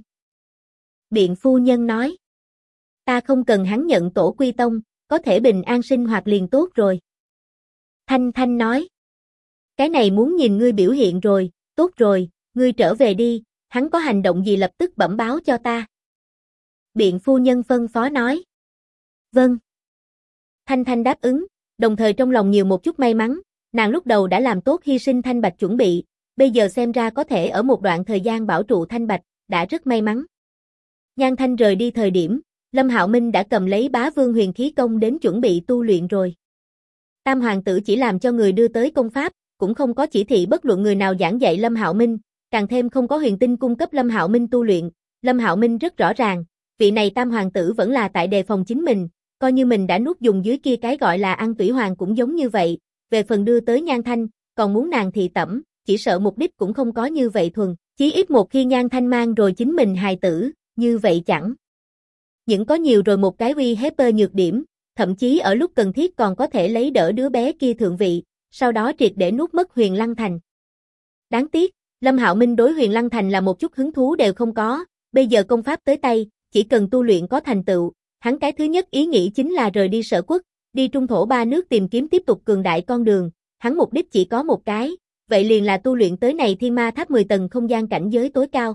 Biện phu nhân nói. Ta không cần hắn nhận tổ quy tông, có thể bình an sinh hoạt liền tốt rồi. Thanh Thanh nói. Cái này muốn nhìn ngươi biểu hiện rồi, tốt rồi, ngươi trở về đi, hắn có hành động gì lập tức bẩm báo cho ta. Biện phu nhân phân phó nói. Vâng. Thanh Thanh đáp ứng, đồng thời trong lòng nhiều một chút may mắn, nàng lúc đầu đã làm tốt hy sinh Thanh Bạch chuẩn bị, bây giờ xem ra có thể ở một đoạn thời gian bảo trụ Thanh Bạch, đã rất may mắn. Nhan Thanh rời đi thời điểm, Lâm Hạo Minh đã cầm lấy Bá Vương huyền khí công đến chuẩn bị tu luyện rồi. Tam hoàng tử chỉ làm cho người đưa tới công pháp, cũng không có chỉ thị bất luận người nào giảng dạy Lâm Hạo Minh, càng thêm không có huyền tinh cung cấp Lâm Hạo Minh tu luyện. Lâm Hạo Minh rất rõ ràng, vị này tam hoàng tử vẫn là tại đề phòng chính mình, coi như mình đã nuốt dùng dưới kia cái gọi là An Tủy Hoàng cũng giống như vậy, về phần đưa tới Nhan Thanh, còn muốn nàng thị tẩm, chỉ sợ mục đích cũng không có như vậy thuần, chí ít một khi Nhan Thanh mang rồi chính mình hài tử, như vậy chẳng Những có nhiều rồi một cái uy hiếp nhược điểm, thậm chí ở lúc cần thiết còn có thể lấy đỡ đứa bé kia thượng vị, sau đó triệt để nuốt mất Huyền Lăng Thành. Đáng tiếc, Lâm Hạo Minh đối Huyền Lăng Thành là một chút hứng thú đều không có, bây giờ công pháp tới tay, chỉ cần tu luyện có thành tựu, hắn cái thứ nhất ý nghĩ chính là rời đi Sở Quốc, đi Trung Thổ ba nước tìm kiếm tiếp tục cường đại con đường, hắn mục đích chỉ có một cái, vậy liền là tu luyện tới này Thiên Ma Tháp 10 tầng không gian cảnh giới tối cao.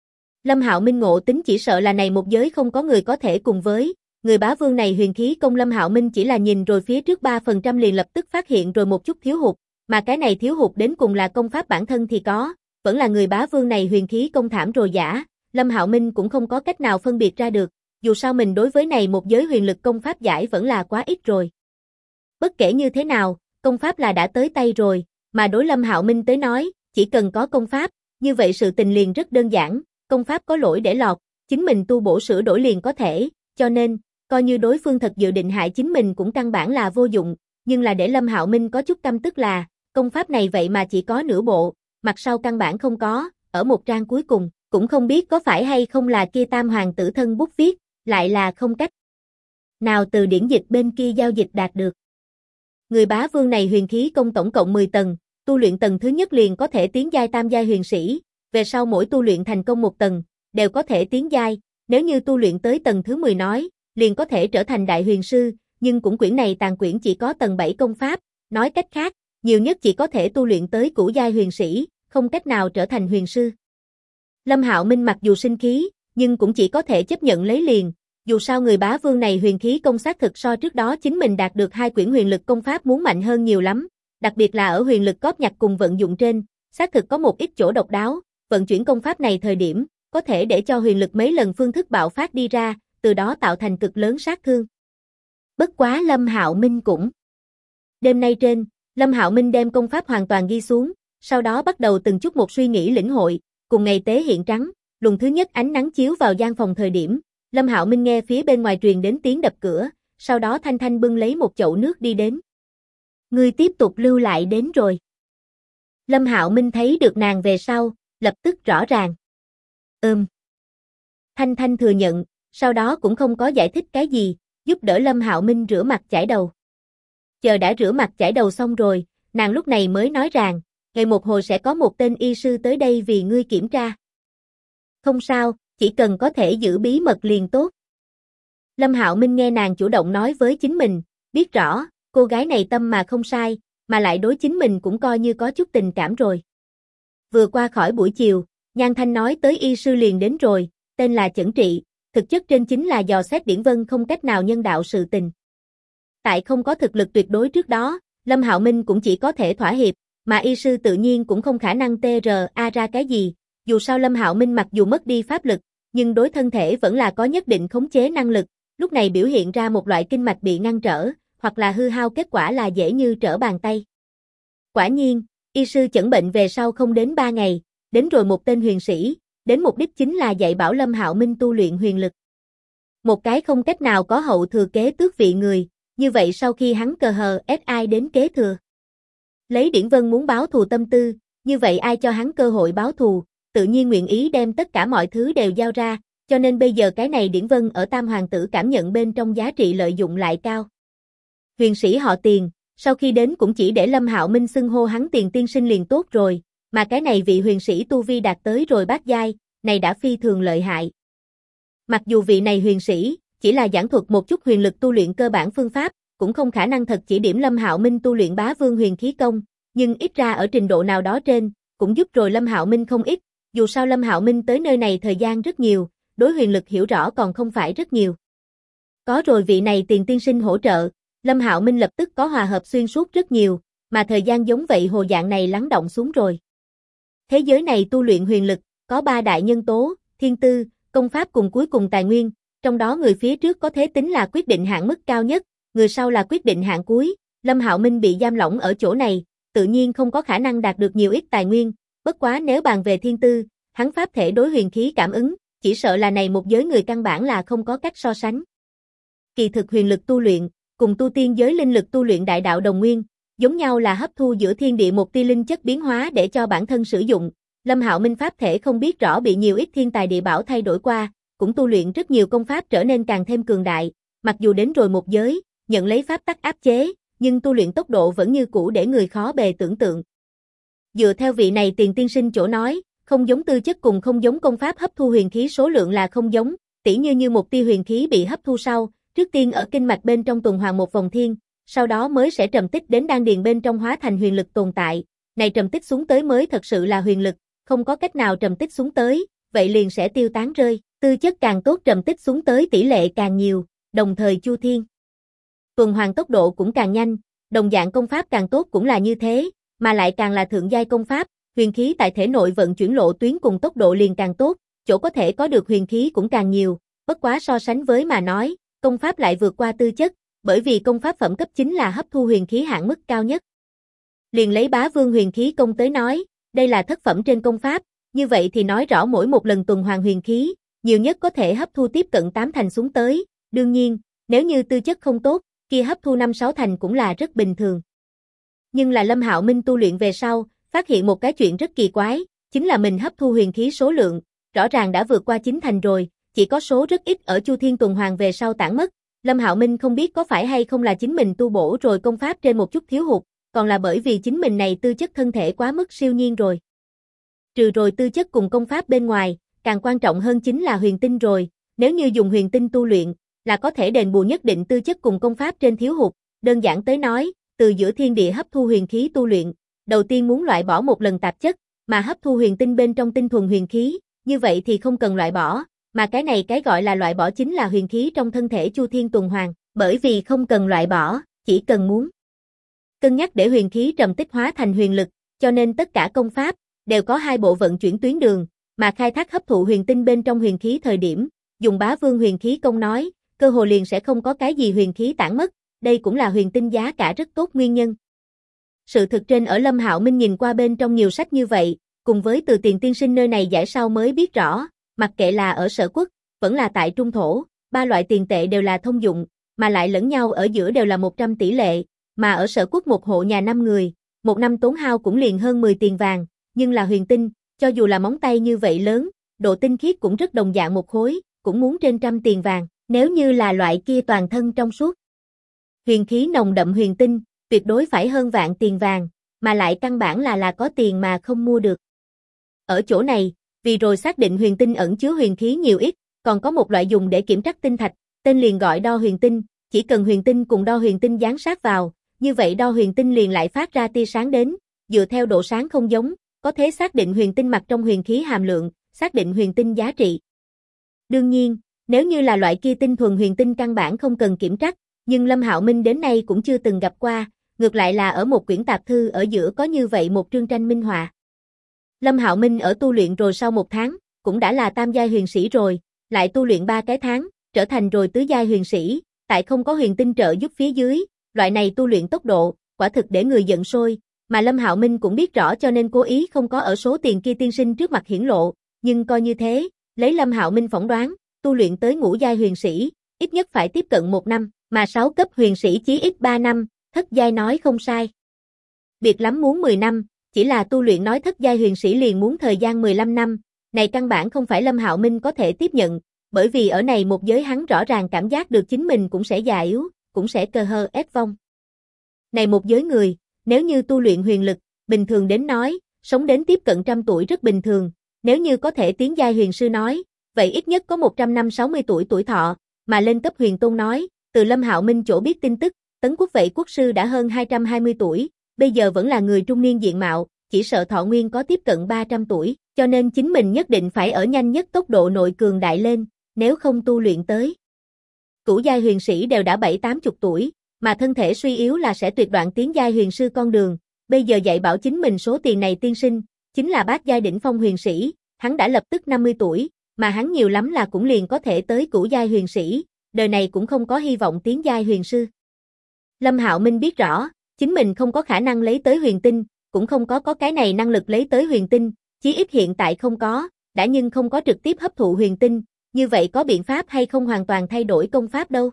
Lâm Hạo Minh ngộ tính chỉ sợ là này một giới không có người có thể cùng với, người bá vương này huyền khí công Lâm Hạo Minh chỉ là nhìn rồi phía trước 3% liền lập tức phát hiện rồi một chút thiếu hụt, mà cái này thiếu hụt đến cùng là công pháp bản thân thì có, vẫn là người bá vương này huyền khí công thảm rồi giả, Lâm Hạo Minh cũng không có cách nào phân biệt ra được, dù sao mình đối với này một giới huyền lực công pháp giải vẫn là quá ít rồi. Bất kể như thế nào, công pháp là đã tới tay rồi, mà đối Lâm Hạo Minh tới nói, chỉ cần có công pháp, như vậy sự tình liền rất đơn giản, công pháp có lỗi để lọt, chính mình tu bổ sửa đổi liền có thể, cho nên, coi như đối phương thật dự định hại chính mình cũng căn bản là vô dụng, nhưng là để Lâm Hạo Minh có chút căm tức là, công pháp này vậy mà chỉ có nửa bộ, mặt sau căn bản không có, ở một trang cuối cùng, cũng không biết có phải hay không là kia Tam Hoàng tử thân bút viết, lại là không cách nào từ điển dịch bên kia giao dịch đạt được. Người bá vương này huyền khí công tổng cộng 10 tầng, tu luyện tầng thứ nhất liền có thể tiến giai tam giai huyền sĩ, về sau mỗi tu luyện thành công một tầng, đều có thể tiến giai, nếu như tu luyện tới tầng thứ 10 nói, liền có thể trở thành đại huyền sư, nhưng cũng quyển này tàn quyển chỉ có tầng 7 công pháp, nói cách khác, nhiều nhất chỉ có thể tu luyện tới cửu giai huyền sĩ, không cách nào trở thành huyền sư. Lâm Hạo Minh mặc dù sinh khí, nhưng cũng chỉ có thể chấp nhận lấy liền, dù sao người bá vương này huyền khí công xác thực so trước đó chính mình đạt được 2 quyển huyền lực công pháp muốn mạnh hơn nhiều lắm, đặc biệt là ở huyền lực góp nhặt cùng vận dụng trên, xác thực có một ít chỗ độc đáo, vận chuyển công pháp này thời điểm, có thể để cho huyền lực mấy lần phương thức bạo phát đi ra, từ đó tạo thành cực lớn sát thương. Bất quá Lâm Hạo Minh cũng. Đêm nay trên, Lâm Hạo Minh đem công pháp hoàn toàn ghi xuống, sau đó bắt đầu từng chút một suy nghĩ lĩnh hội, cùng ngày tế hiện trắng, luồng thứ nhất ánh nắng chiếu vào gian phòng thời điểm, Lâm Hạo Minh nghe phía bên ngoài truyền đến tiếng đập cửa, sau đó Thanh Thanh bưng lấy một chậu nước đi đến. Ngươi tiếp tục lưu lại đến rồi. Lâm Hạo Minh thấy được nàng về sau, lập tức rõ ràng. Thanh Thanh thừa nhận, sau đó cũng không có giải thích cái gì, giúp đỡ Lâm Hạo Minh rửa mặt chải đầu. Chờ đã rửa mặt chải đầu xong rồi, nàng lúc này mới nói rằng, ngày một hồi sẽ có một tên y sư tới đây vì ngươi kiểm tra. Không sao, chỉ cần có thể giữ bí mật liền tốt. Lâm Hạo Minh nghe nàng chủ động nói với chính mình, biết rõ, cô gái này tâm mà không sai, mà lại đối chính mình cũng coi như có chút tình cảm rồi. Vừa qua khỏi buổi chiều, Nhan Thanh nói tới y sư liền đến rồi, tên là Chẩn Trị, thực chất trên chính là dò xét Điển Vân không cách nào nhân đạo sự tình. Tại không có thực lực tuyệt đối trước đó, Lâm Hạo Minh cũng chỉ có thể thỏa hiệp, mà y sư tự nhiên cũng không khả năng TRA ra cái gì, dù sao Lâm Hạo Minh mặc dù mất đi pháp lực, nhưng đối thân thể vẫn là có nhất định khống chế năng lực, lúc này biểu hiện ra một loại kinh mạch bị ngăn trở, hoặc là hư hao kết quả là dễ như trở bàn tay. Quả nhiên, y sư chẩn bệnh về sau không đến 3 ngày, đến rồi một tên huyền sĩ, đến mục đích chính là dạy bảo Lâm Hạo Minh tu luyện huyền lực. Một cái không cách nào có hậu thừa kế tước vị người, như vậy sau khi hắn cờ hờ ép ai đến kế thừa. Lấy Điển Vân muốn báo thù tâm tư, như vậy ai cho hắn cơ hội báo thù, tự nhiên nguyện ý đem tất cả mọi thứ đều giao ra, cho nên bây giờ cái này Điển Vân ở Tam Hoàng tử cảm nhận bên trong giá trị lợi dụng lại cao. Huyền sĩ họ Tiền, sau khi đến cũng chỉ để Lâm Hạo Minh xưng hô hắn Tiền tiên sinh liền tốt rồi, mà cái này vị huyền sĩ tu vi đạt tới rồi bát giai, này đã phi thường lợi hại. Mặc dù vị này huyền sĩ chỉ là giảng thuật một chút huyền lực tu luyện cơ bản phương pháp, cũng không khả năng thật chỉ điểm Lâm Hạo Minh tu luyện bá vương huyền khí công, nhưng ít ra ở trình độ nào đó trên, cũng giúp rồi Lâm Hạo Minh không ít, dù sao Lâm Hạo Minh tới nơi này thời gian rất nhiều, đối huyền lực hiểu rõ còn không phải rất nhiều. Có rồi vị này Tiền tiên sinh hỗ trợ, Lâm Hạo Minh lập tức có hòa hợp xuyên suốt rất nhiều, mà thời gian giống vậy hồ dạng này lắng động xuống rồi. Thế giới này tu luyện huyền lực, có 3 đại nhân tố, thiên tư, công pháp cùng cuối cùng tài nguyên, trong đó người phía trước có thế tính là quyết định hạn mức cao nhất, người sau là quyết định hạn cuối, Lâm Hạo Minh bị giam lỏng ở chỗ này, tự nhiên không có khả năng đạt được nhiều ít tài nguyên, bất quá nếu bàn về thiên tư, hắn pháp thể đối huyền khí cảm ứng, chỉ sợ là này một giới người căn bản là không có cách so sánh. Kỳ thực huyền lực tu luyện, cùng tu tiên giới linh lực tu luyện đại đạo đồng nguyên, giống nhau là hấp thu giữa thiên địa một tia linh chất biến hóa để cho bản thân sử dụng. Lâm Hạo Minh pháp thể không biết rõ bị nhiều ít thiên tài địa bảo thay đổi qua, cũng tu luyện rất nhiều công pháp trở nên càng thêm cường đại, mặc dù đến rồi một giới, nhận lấy pháp tắc áp chế, nhưng tu luyện tốc độ vẫn như cũ để người khó bề tưởng tượng. Dựa theo vị này Tiền tiên sinh chỗ nói, không giống tư chất cùng không giống công pháp hấp thu huyền khí số lượng là không giống, tỉ như một tia huyền khí bị hấp thu sau, trước tiên ở kinh mạch bên trong tuần hoàn một vòng thiên, sau đó mới sẽ trầm tích đến đan điền bên trong hóa thành huyền lực tồn tại, này trầm tích xuống tới mới thật sự là huyền lực, không có cách nào trầm tích xuống tới, vậy liền sẽ tiêu tán rơi, tư chất càng tốt trầm tích xuống tới tỷ lệ càng nhiều, đồng thời chu thiên. Tuần hoàn tốc độ cũng càng nhanh, đồng dạng công pháp càng tốt cũng là như thế, mà lại càng là thượng giai công pháp, huyền khí tại thể nội vận chuyển lộ tuyến cùng tốc độ liền càng tốt, chỗ có thể có được huyền khí cũng càng nhiều, bất quá so sánh với mà nói, công pháp lại vượt qua tư chất, bởi vì công pháp phẩm cấp chính là hấp thu huyền khí hạn mức cao nhất. Liền lấy Bá Vương huyền khí công tới nói, đây là thất phẩm trên công pháp, như vậy thì nói rõ mỗi một lần tuần hoàn huyền khí, nhiều nhất có thể hấp thu tiếp cận 8 thành xuống tới, đương nhiên, nếu như tư chất không tốt, kia hấp thu 5-6 thành cũng là rất bình thường. Nhưng là Lâm Hạo Minh tu luyện về sau, phát hiện một cái chuyện rất kỳ quái, chính là mình hấp thu huyền khí số lượng, rõ ràng đã vượt qua 9 thành rồi, chỉ có số rất ít ở chu thiên tuần hoàn về sau tản mất. Lâm Hạo Minh không biết có phải hay không là chính mình tu bổ rồi công pháp trên một chút thiếu hụt, còn là bởi vì chính mình này tư chất thân thể quá mức siêu nhiên rồi. Trừ rồi tư chất cùng công pháp bên ngoài, càng quan trọng hơn chính là huyền tinh rồi, nếu như dùng huyền tinh tu luyện, là có thể đền bù nhất định tư chất cùng công pháp trên thiếu hụt, đơn giản tới nói, từ giữa thiên địa hấp thu huyền khí tu luyện, đầu tiên muốn loại bỏ một lần tạp chất, mà hấp thu huyền tinh bên trong tinh thuần huyền khí, như vậy thì không cần loại bỏ, mà cái này cái gọi là loại bỏ chính là huyền khí trong thân thể chu thiên tuần hoàn, bởi vì không cần loại bỏ, chỉ cần muốn cân nhắc để huyền khí trầm tích hóa thành huyền lực, cho nên tất cả công pháp đều có hai bộ vận chuyển tuyến đường, mà khai thác hấp thụ huyền tinh bên trong huyền khí thời điểm, dùng Bá Vương huyền khí công nói, cơ hồ liền sẽ không có cái gì huyền khí tản mất, đây cũng là huyền tinh giá cả rất tốt nguyên nhân. Sự thực trên ở Lâm Hạo Minh nhìn qua bên trong nhiều sách như vậy, cùng với từ Tiền tiên sinh nơi này giải sau mới biết rõ, mặc kệ là ở Sở Quốc, vẫn là tại Trung Thổ, ba loại tiền tệ đều là thông dụng, mà lại lẫn nhau ở giữa đều là 100 tỷ lệ, mà ở Sở Quốc một hộ nhà 5 người, một năm tốn hao cũng liền hơn 10 tiền vàng, nhưng là huyền tinh, cho dù là móng tay như vậy lớn, độ tinh khiết cũng rất đồng dạng một khối, cũng muốn trên 100 tiền vàng, nếu như là loại kia toàn thân trong suốt. Huyền khí nồng đậm huyền tinh, tuyệt đối phải hơn vạn tiền vàng, mà lại căn bản là có tiền mà không mua được. Ở chỗ này, vì rồi xác định huyền tinh ẩn chứa huyền khí nhiều ít, còn có một loại dùng để kiểm trắc tinh thạch, tên liền gọi đo huyền tinh, chỉ cần huyền tinh cùng đo huyền tinh dán sát vào, như vậy đo huyền tinh liền lại phát ra tia sáng đến, dựa theo độ sáng không giống, có thể xác định huyền tinh mặt trong huyền khí hàm lượng, xác định huyền tinh giá trị. Đương nhiên, nếu như là loại kia tinh thuần huyền tinh căn bản không cần kiểm trắc, nhưng Lâm Hạo Minh đến nay cũng chưa từng gặp qua, ngược lại là ở một quyển tạp thư ở giữa có như vậy một trương tranh minh họa. Lâm Hạo Minh ở tu luyện rồi sau 1 tháng, cũng đã là tam giai huyền sĩ rồi, lại tu luyện 3 cái tháng, trở thành rồi tứ giai huyền sĩ, tại không có huyền tinh trợ giúp phía dưới, loại này tu luyện tốc độ, quả thực để người giận sôi, mà Lâm Hạo Minh cũng biết rõ cho nên cố ý không có ở số tiền kia tiên sinh trước mặt hiển lộ, nhưng coi như thế, lấy Lâm Hạo Minh phỏng đoán, tu luyện tới ngũ giai huyền sĩ, ít nhất phải tiếp cận 1 năm, mà 6 cấp huyền sĩ chí ít 3 năm, thất giai nói không sai. Biệt lắm muốn 10 năm, chỉ là tu luyện nói thất giai huyền sĩ liền muốn thời gian 15 năm, này căn bản không phải Lâm Hạo Minh có thể tiếp nhận, bởi vì ở này một giới hắn rõ ràng cảm giác được chính mình cũng sẽ già yếu, cũng sẽ cơ hơ ép vong. Này một giới người, nếu như tu luyện huyền lực, bình thường đến nói, sống đến tiếp cận 100 tuổi rất bình thường, nếu như có thể tiến giai huyền sư nói, vậy ít nhất có 100 năm 60 tuổi tuổi thọ, mà lên cấp huyền tôn nói, từ Lâm Hạo Minh chỗ biết tin tức, Tấn Quốc Vệ quốc sư đã hơn 220 tuổi, bây giờ vẫn là người trung niên diện mạo, chỉ sợ thọ nguyên có tiếp cận 300 tuổi, cho nên chính mình nhất định phải ở nhanh nhất tốc độ nội cường đại lên, nếu không tu luyện tới. Cửu giai huyền sĩ đều đã 7-80 tuổi, mà thân thể suy yếu là sẽ tuyệt đoạn tiến giai huyền sư con đường, bây giờ dạy bảo chính mình số tiền này tiên sinh, chính là bát giai đỉnh phong huyền sĩ, hắn đã lập tức 50 tuổi, mà hắn nhiều lắm là cũng liền có thể tới cửu giai huyền sĩ, đời này cũng không có hy vọng tiến giai huyền sư. Lâm Hạo Minh biết rõ, chính mình không có khả năng lấy tới huyền tinh, cũng không có cái này năng lực lấy tới huyền tinh, chí ít hiện tại không có, đã nhưng không có trực tiếp hấp thụ huyền tinh, như vậy có biện pháp hay không hoàn toàn thay đổi công pháp đâu.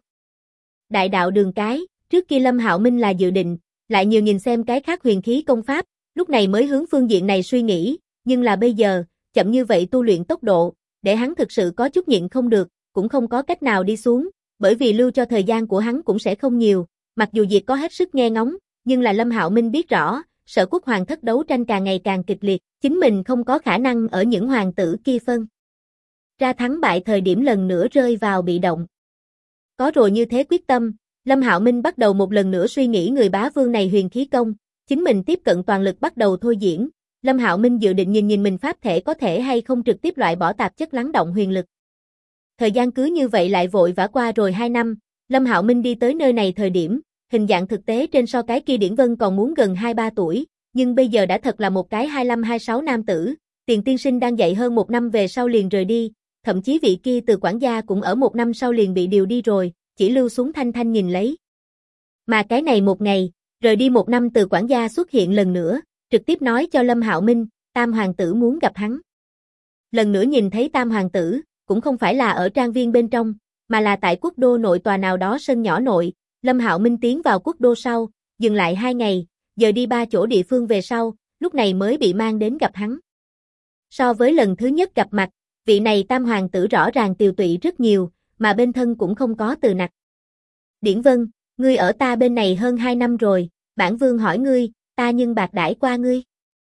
Đại đạo đường cái, trước kia Lâm Hạo Minh là dự định, lại nhiều nhìn xem cái khác huyền khí công pháp, lúc này mới hướng phương diện này suy nghĩ, nhưng là bây giờ, chậm như vậy tu luyện tốc độ, để hắn thực sự có chút nhịn không được, cũng không có cách nào đi xuống, bởi vì lưu cho thời gian của hắn cũng sẽ không nhiều, mặc dù Diệt có hết sức nghe ngóng, nhưng là Lâm Hạo Minh biết rõ, Sở Quốc hoàng thất đấu tranh càng ngày càng kịch liệt, chính mình không có khả năng ở những hoàng tử kia phân ra thắng bại thời điểm lần nữa rơi vào bị động. Có rồi như thế quyết tâm, Lâm Hạo Minh bắt đầu một lần nữa suy nghĩ người bá vương này huyền khí công, chính mình tiếp cận toàn lực bắt đầu thôi diễn. Lâm Hạo Minh dự định nhìn mình pháp thể có thể hay không trực tiếp loại bỏ tạp chất lắng động huyền lực. Thời gian cứ như vậy lại vội vã qua rồi 2 năm, Lâm Hạo Minh đi tới nơi này thời điểm, hình dạng thực tế trên so cái kia Điển Vân còn muốn gần 2-3 tuổi, nhưng bây giờ đã thật là một cái 25-26 nam tử, Tiền tiên sinh đang dạy hơn 1 năm về sau liền rời đi, thậm chí vị kia từ quản gia cũng ở 1 năm sau liền bị điều đi rồi, chỉ lưu xuống Thanh Thanh nhìn lấy. Mà cái này một ngày, rời đi 1 năm từ quản gia xuất hiện lần nữa, trực tiếp nói cho Lâm Hạo Minh, Tam hoàng tử muốn gặp hắn. Lần nữa nhìn thấy Tam hoàng tử, cũng không phải là ở trang viên bên trong, mà là tại quốc đô nội tòa nào đó sân nhỏ nội. Lâm Hạo Minh tiến vào quốc đô sau, dừng lại 2 ngày, giờ đi 3 chỗ địa phương về sau, lúc này mới bị mang đến gặp hắn. So với lần thứ nhất gặp mặt, vị này Tam hoàng tử rõ ràng tiều tụy rất nhiều, mà bên thân cũng không có từ nặc. Điển Vân, ngươi ở ta bên này hơn 2 năm rồi, bản vương hỏi ngươi, ta nhưng bạc đãi qua ngươi.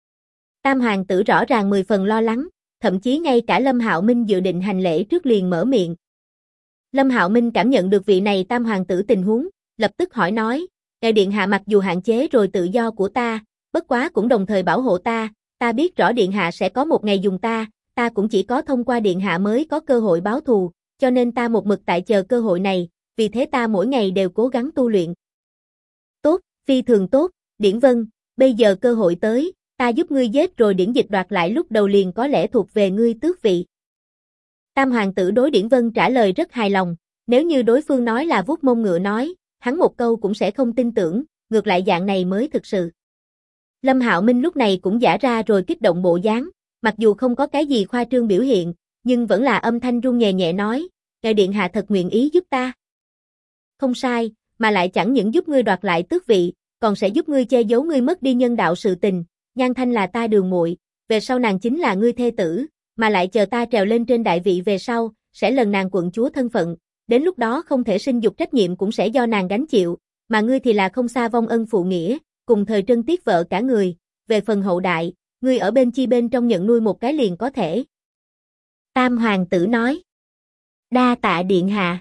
Tam hoàng tử rõ ràng 10 phần lo lắng, thậm chí ngay cả Lâm Hạo Minh dự định hành lễ trước liền mở miệng. Lâm Hạo Minh cảm nhận được vị này Tam hoàng tử tình huống, lập tức hỏi nói, ngài điện hạ mặc dù hạn chế rồi tự do của ta, bất quá cũng đồng thời bảo hộ ta biết rõ điện hạ sẽ có một ngày dùng ta cũng chỉ có thông qua điện hạ mới có cơ hội báo thù, cho nên ta một mực tại chờ cơ hội này, vì thế ta mỗi ngày đều cố gắng tu luyện. Tốt, phi thường tốt, Điển Vân, bây giờ cơ hội tới, ta giúp ngươi giết rồi Điển Dịch đoạt lại lúc đầu liền có lẽ thuộc về ngươi tước vị. Tam hoàng tử đối Điển Vân trả lời rất hài lòng, nếu như đối phương nói là vuốt mông ngựa nói, hắn một câu cũng sẽ không tin tưởng, ngược lại dạng này mới thực sự. Lâm Hạo Minh lúc này cũng giả ra rồi kích động bộ dáng, mặc dù không có cái gì khoa trương biểu hiện, nhưng vẫn là âm thanh run nhẹ nhẹ nói, ngài điện hạ thật nguyện ý giúp ta. Không sai, mà lại chẳng những giúp ngươi đoạt lại tước vị, còn sẽ giúp ngươi che giấu ngươi mất đi nhân đạo sự tình, Nhan Thanh là ta đường muội, về sau nàng chính là ngươi thê tử, mà lại chờ ta trèo lên trên đại vị về sau, sẽ lần nàng quận chúa thân phận, đến lúc đó không thể sinh dục trách nhiệm cũng sẽ do nàng gánh chịu, mà ngươi thì là không xa vong ân phụ nghĩa, cùng thời trân tiếc vợ cả người, về phần hậu đại, ngươi ở bên chi bên trong nhận nuôi một cái liền có thể. Tam hoàng tử nói, đa tạ điện hạ.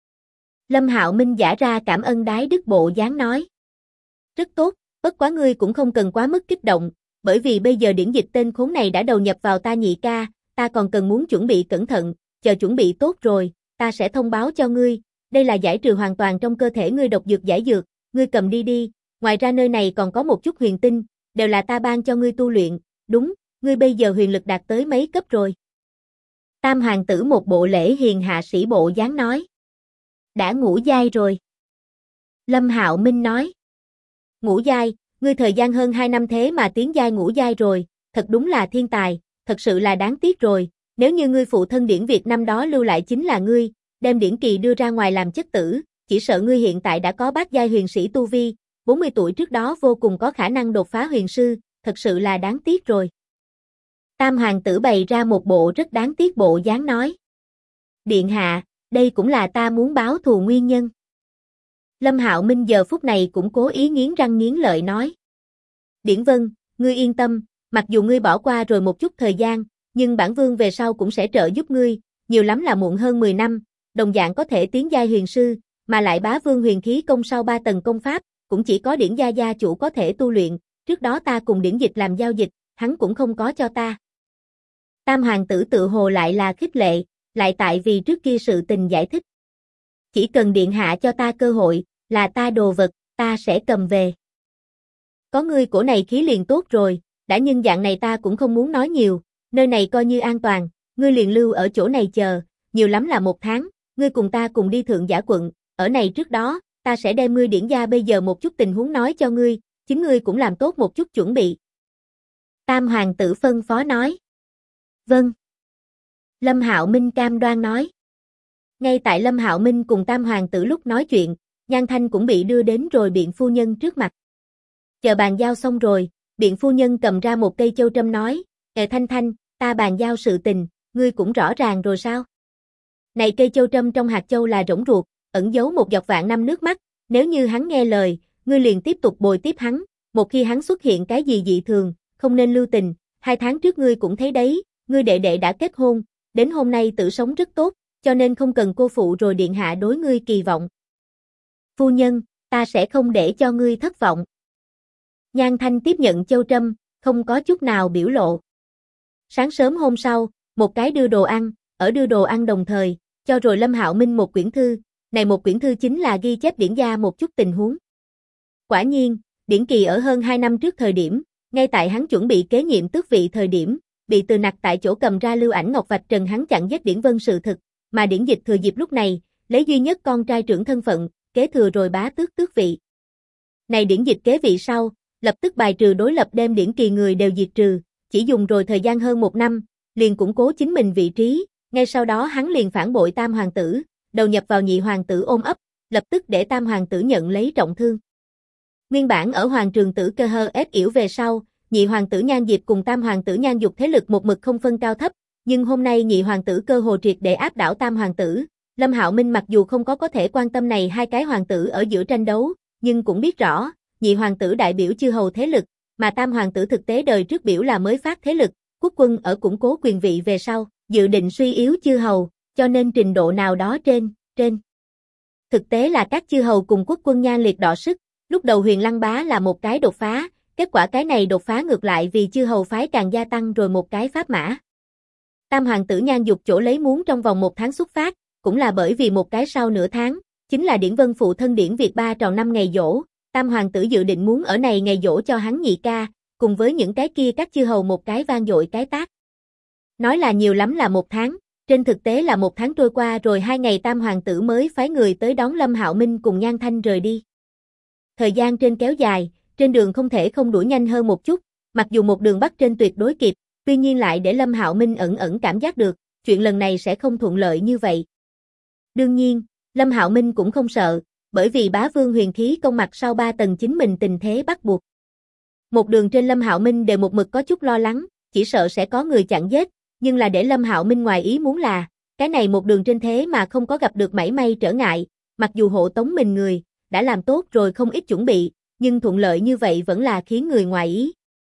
Lâm Hạo Minh giả ra cảm ơn đái đức bộ dáng nói, rất tốt, bất quá ngươi cũng không cần quá mức kích động, bởi vì bây giờ Điển Dịch tên khốn này đã đầu nhập vào ta nhị ca, ta còn cần muốn chuẩn bị cẩn thận, chờ chuẩn bị tốt rồi, ta sẽ thông báo cho ngươi, đây là giải trừ hoàn toàn trong cơ thể ngươi độc dược giải dược, ngươi cầm đi đi, ngoài ra nơi này còn có một chút huyền tinh, đều là ta ban cho ngươi tu luyện, đúng, ngươi bây giờ huyền lực đạt tới mấy cấp rồi. Tam hoàng tử một bộ lễ hiền hạ sĩ bộ dáng nói, đã ngũ giai rồi. Lâm Hạo Minh nói, ngũ giai, ngươi thời gian hơn 2 năm thế mà tiến giai ngũ giai rồi, thật đúng là thiên tài, thật sự là đáng tiếc rồi, nếu như ngươi phụ thân Điển Việt năm đó lưu lại chính là ngươi, đem Điển Kỳ đưa ra ngoài làm chất tử, chỉ sợ ngươi hiện tại đã có bát giai huyền sĩ tu vi, 40 tuổi trước đó vô cùng có khả năng đột phá huyền sư, thật sự là đáng tiếc rồi. Tam hoàng tử bày ra một bộ rất đáng tiếc bộ dáng nói, điện hạ, đây cũng là ta muốn báo thù nguyên nhân. Lâm Hạo Minh giờ phút này cũng cố ý nghiến răng nghiến lợi nói, Điển Vân, ngươi yên tâm, mặc dù ngươi bỏ qua rồi một chút thời gian, nhưng bản vương về sau cũng sẽ trợ giúp ngươi, nhiều lắm là muộn hơn 10 năm, đồng dạng có thể tiến giai huyền sư, mà lại bá vương huyền khí công sau 3 tầng công pháp, cũng chỉ có Điển gia gia chủ có thể tu luyện, trước đó ta cùng Điển Dịch làm giao dịch, hắn cũng không có cho ta. Tam hoàng tử tự hồ lại là khích lệ, lại tại vì trước kia sự tình giải thích. Chỉ cần điện hạ cho ta cơ hội, là ta đồ vật, ta sẽ cầm về. Có ngươi cổ này khí liền tốt rồi, đã nhưng dạng này ta cũng không muốn nói nhiều, nơi này coi như an toàn, ngươi liền lưu ở chỗ này chờ, nhiều lắm là 1 tháng, ngươi cùng ta cùng đi Thượng Giả quận, ở này trước đó, ta sẽ đem ngươi Điển gia bây giờ một chút tình huống nói cho ngươi, chính ngươi cũng làm tốt một chút chuẩn bị. Tam hoàng tử phân phó nói. Vâng. Lâm Hạo Minh cam đoan nói. Ngay tại Lâm Hạo Minh cùng Tam hoàng tử lúc nói chuyện, Nhan Thanh cũng bị đưa đến rồi biện phu nhân trước mặt. Chờ bàn giao xong rồi, biện phu nhân cầm ra một cây châu trâm nói, Thanh Thanh, ta bàn giao sự tình, ngươi cũng rõ ràng rồi sao? Này cây châu trâm trong hạt châu là rỗng ruột, ẩn giấu một giọt vạn năm nước mắt, nếu như hắn nghe lời, ngươi liền tiếp tục bồi tiếp hắn, một khi hắn xuất hiện cái gì dị thường, không nên lưu tình, 2 tháng trước ngươi cũng thấy đấy, ngươi đệ đệ đã kết hôn, đến hôm nay tự sống rất tốt, cho nên không cần cô phụ rồi điện hạ đối ngươi kỳ vọng. Phu nhân, ta sẽ không để cho ngươi thất vọng. Nhan Thanh tiếp nhận châu trâm, không có chút nào biểu lộ. Sáng sớm hôm sau, một cái đưa đồ ăn, ở đưa đồ ăn đồng thời, cho rồi Lâm Hạo Minh một quyển thư, này một quyển thư chính là ghi chép điển gia một chút tình huống. Quả nhiên, Điển Kỳ ở hơn 2 năm trước thời điểm, ngay tại hắn chuẩn bị kế nhiệm tước vị thời điểm, bị Từ Nặc tại chỗ cầm ra Lưu Ảnh Ngọc vạch trần hắn chặn giết Điển Vân sự thực, mà Điển Dịch thừa dịp lúc này, lấy duy nhất con trai trưởng thân phận, kế thừa rồi bá tước vị. Này Điển Dịch kế vị sau, lập tức bài trừ đối lập đem Điển Kỳ người đều diệt trừ, chỉ dùng rồi thời gian hơn 1 năm, liền củng cố chính mình vị trí, ngay sau đó hắn liền phản bội Tam hoàng tử, đầu nhập vào Nhị hoàng tử ôm ấp, lập tức để Tam hoàng tử nhận lấy trọng thương. Nguyên bản ở Hoàng Trường Tử Cơ Hơ ép yểu về sau, Nhị hoàng tử Nhan Diệp cùng Tam hoàng tử Nhan Dục thế lực một mực không phân cao thấp, nhưng hôm nay Nhị hoàng tử cơ hồ triệt để áp đảo Tam hoàng tử. Lâm Hạo Minh mặc dù không có thể quan tâm này 2 cái hoàng tử ở giữa tranh đấu, nhưng cũng biết rõ, Nhị hoàng tử đại biểu chư hầu thế lực, mà Tam hoàng tử thực tế đời trước biểu là mới phát thế lực, quốc quân ở củng cố quyền vị về sau, dự định suy yếu chư hầu, cho nên trình độ nào đó trên. Thực tế là các chư hầu cùng quốc quân nhan liệt đọ sức, lúc đầu Huyền Lăng Bá là một cái đột phá, kết quả cái này đột phá ngược lại vì chư hầu phái càng gia tăng rồi một cái pháp mã. Tam hoàng tử Nhan Dục chỗ lấy muốn trong vòng 1 tháng xuất phát, cũng là bởi vì một cái sau nửa tháng, chính là Điển Vân phụ thân Điển Việt 3 tròn 5 ngày giỗ, Tam hoàng tử dự định muốn ở này ngày giỗ cho hắn nhị ca, cùng với những cái kia các chư hầu một cái vang dội cái tác. Nói là nhiều lắm là 1 tháng, trên thực tế là 1 tháng trôi qua rồi 2 ngày Tam hoàng tử mới phái người tới đón Lâm Hạo Minh cùng Nhan Thanh rời đi. Thời gian trên kéo dài, trên đường không thể không đuổi nhanh hơn một chút, mặc dù một đường bắt trên tuyệt đối kịp, tuy nhiên lại để Lâm Hạo Minh ẩn cảm giác được, chuyện lần này sẽ không thuận lợi như vậy. Đương nhiên, Lâm Hạo Minh cũng không sợ, bởi vì bá vương huyền khí công mặt sau 3 tầng chính mình tình thế bắt buộc. Một đường trên Lâm Hạo Minh đều một mực có chút lo lắng, chỉ sợ sẽ có người chặn giết, nhưng là để Lâm Hạo Minh ngoài ý muốn là, cái này một đường trên thế mà không có gặp được mảy may trở ngại, mặc dù hộ tống mình người, đã làm tốt rồi không ít chuẩn bị, nhưng thuận lợi như vậy vẫn là khiến người ngoài ý.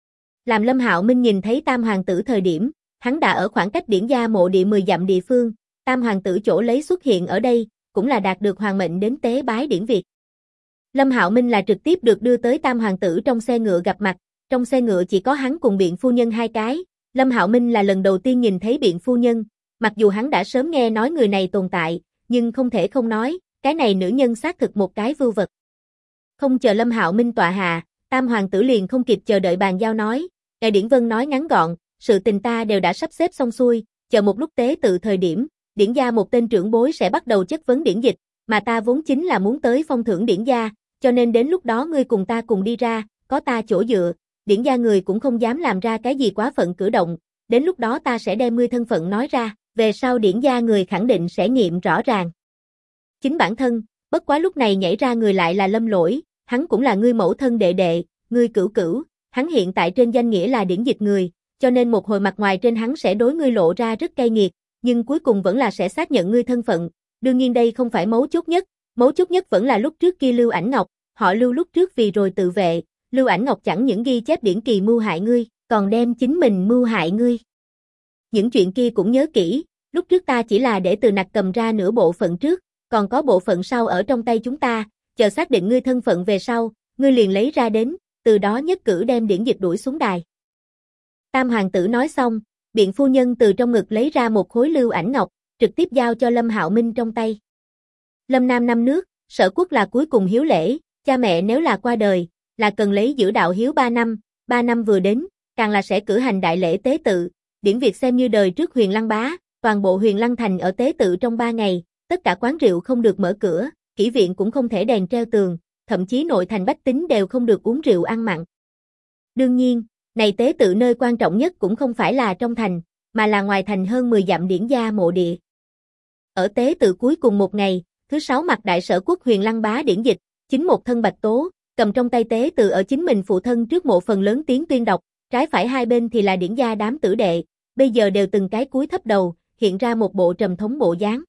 Làm Lâm Hạo Minh nhìn thấy Tam hoàng tử thời điểm, hắn đã ở khoảng cách Điển gia mộ địa 10 dặm địa phương, Tam hoàng tử chỗ lấy xuất hiện ở đây, cũng là đạt được hoàng mệnh đến tế bái Điển Việt. Lâm Hạo Minh là trực tiếp được đưa tới Tam hoàng tử trong xe ngựa gặp mặt, trong xe ngựa chỉ có hắn cùng Biện phu nhân 2 cái, Lâm Hạo Minh là lần đầu tiên nhìn thấy Biện phu nhân, mặc dù hắn đã sớm nghe nói người này tồn tại, nhưng không thể không nói, cái này nữ nhân xác thực một cái vưu vật. Không chờ Lâm Hạo Minh tọa hạ, Tam hoàng tử liền không kịp chờ đợi bàn giao nói, Ngài Điển Vân nói ngắn gọn, sự tình ta đều đã sắp xếp xong xuôi, chờ một lúc tế tự thời điểm, Điển gia một tên trưởng bối sẽ bắt đầu chất vấn Điển Dịch, mà ta vốn chính là muốn tới phong thưởng Điển gia, cho nên đến lúc đó ngươi cùng ta cùng đi ra, có ta chỗ dựa, Điển gia người cũng không dám làm ra cái gì quá phận cử động, đến lúc đó ta sẽ đem ngươi thân phận nói ra, về sau Điển gia người khẳng định sẽ nghiệm rõ ràng. Chính bản thân, bất quá lúc này nhảy ra người lại là Lâm Lỗi, hắn cũng là ngươi mẫu thân đệ đệ, ngươi cửu, hắn hiện tại trên danh nghĩa là Điển Dịch người, cho nên một hồi mặt ngoài trên hắn sẽ đối ngươi lộ ra rất cay nghiệt, nhưng cuối cùng vẫn là sẽ xác nhận ngươi thân phận, đương nhiên đây không phải mấu chốt nhất vẫn là lúc trước kia Lưu Ảnh Ngọc, họ Lưu lúc trước vì rồi tự vệ, Lưu Ảnh Ngọc chẳng những ghi chép Điển Kỳ mưu hại ngươi, còn đem chính mình mưu hại ngươi. Những chuyện kia cũng nhớ kỹ, lúc trước ta chỉ là để Từ Nặc cầm ra nửa bộ phận trước, còn có bộ phận sau ở trong tay chúng ta, chờ xác định ngươi thân phận về sau, ngươi liền lấy ra đến, từ đó nhất cử đem Điển Dịch đuổi xuống đài. Tam hoàng tử nói xong, Biện phu nhân từ trong ngực lấy ra một khối Lưu Ảnh Ngọc, trực tiếp giao cho Lâm Hạo Minh trong tay. Lâm Nam năm nước, sở quốc là cuối cùng hiếu lễ, cha mẹ nếu là qua đời, là cần lấy giữ đạo hiếu 3 năm vừa đến, càng là sẽ cử hành đại lễ tế tự, Điển Việt xem như đời trước Huyền Lăng Bá, toàn bộ Huyền Lăng thành ở tế tự trong 3 ngày, tất cả quán rượu không được mở cửa, kỹ viện cũng không thể đèn treo tường, thậm chí nội thành bách tính đều không được uống rượu ăn mặn. Đương nhiên, này tế tự nơi quan trọng nhất cũng không phải là trong thành, mà là ngoài thành hơn 10 dặm Điển gia mộ địa. Ở tế tự cuối cùng một ngày, thứ 6 mặt đại sở quốc Huyền Lăng Bá Điển Dịch, chính một thân bạch tố, cầm trong tay tế tự ở chính mình phụ thân trước mộ phần lớn tiếng tuyên đọc, trái phải hai bên thì là Điển gia đám tử đệ, bây giờ đều từng cái cúi thấp đầu, hiện ra một bộ trầm thống bộ dáng.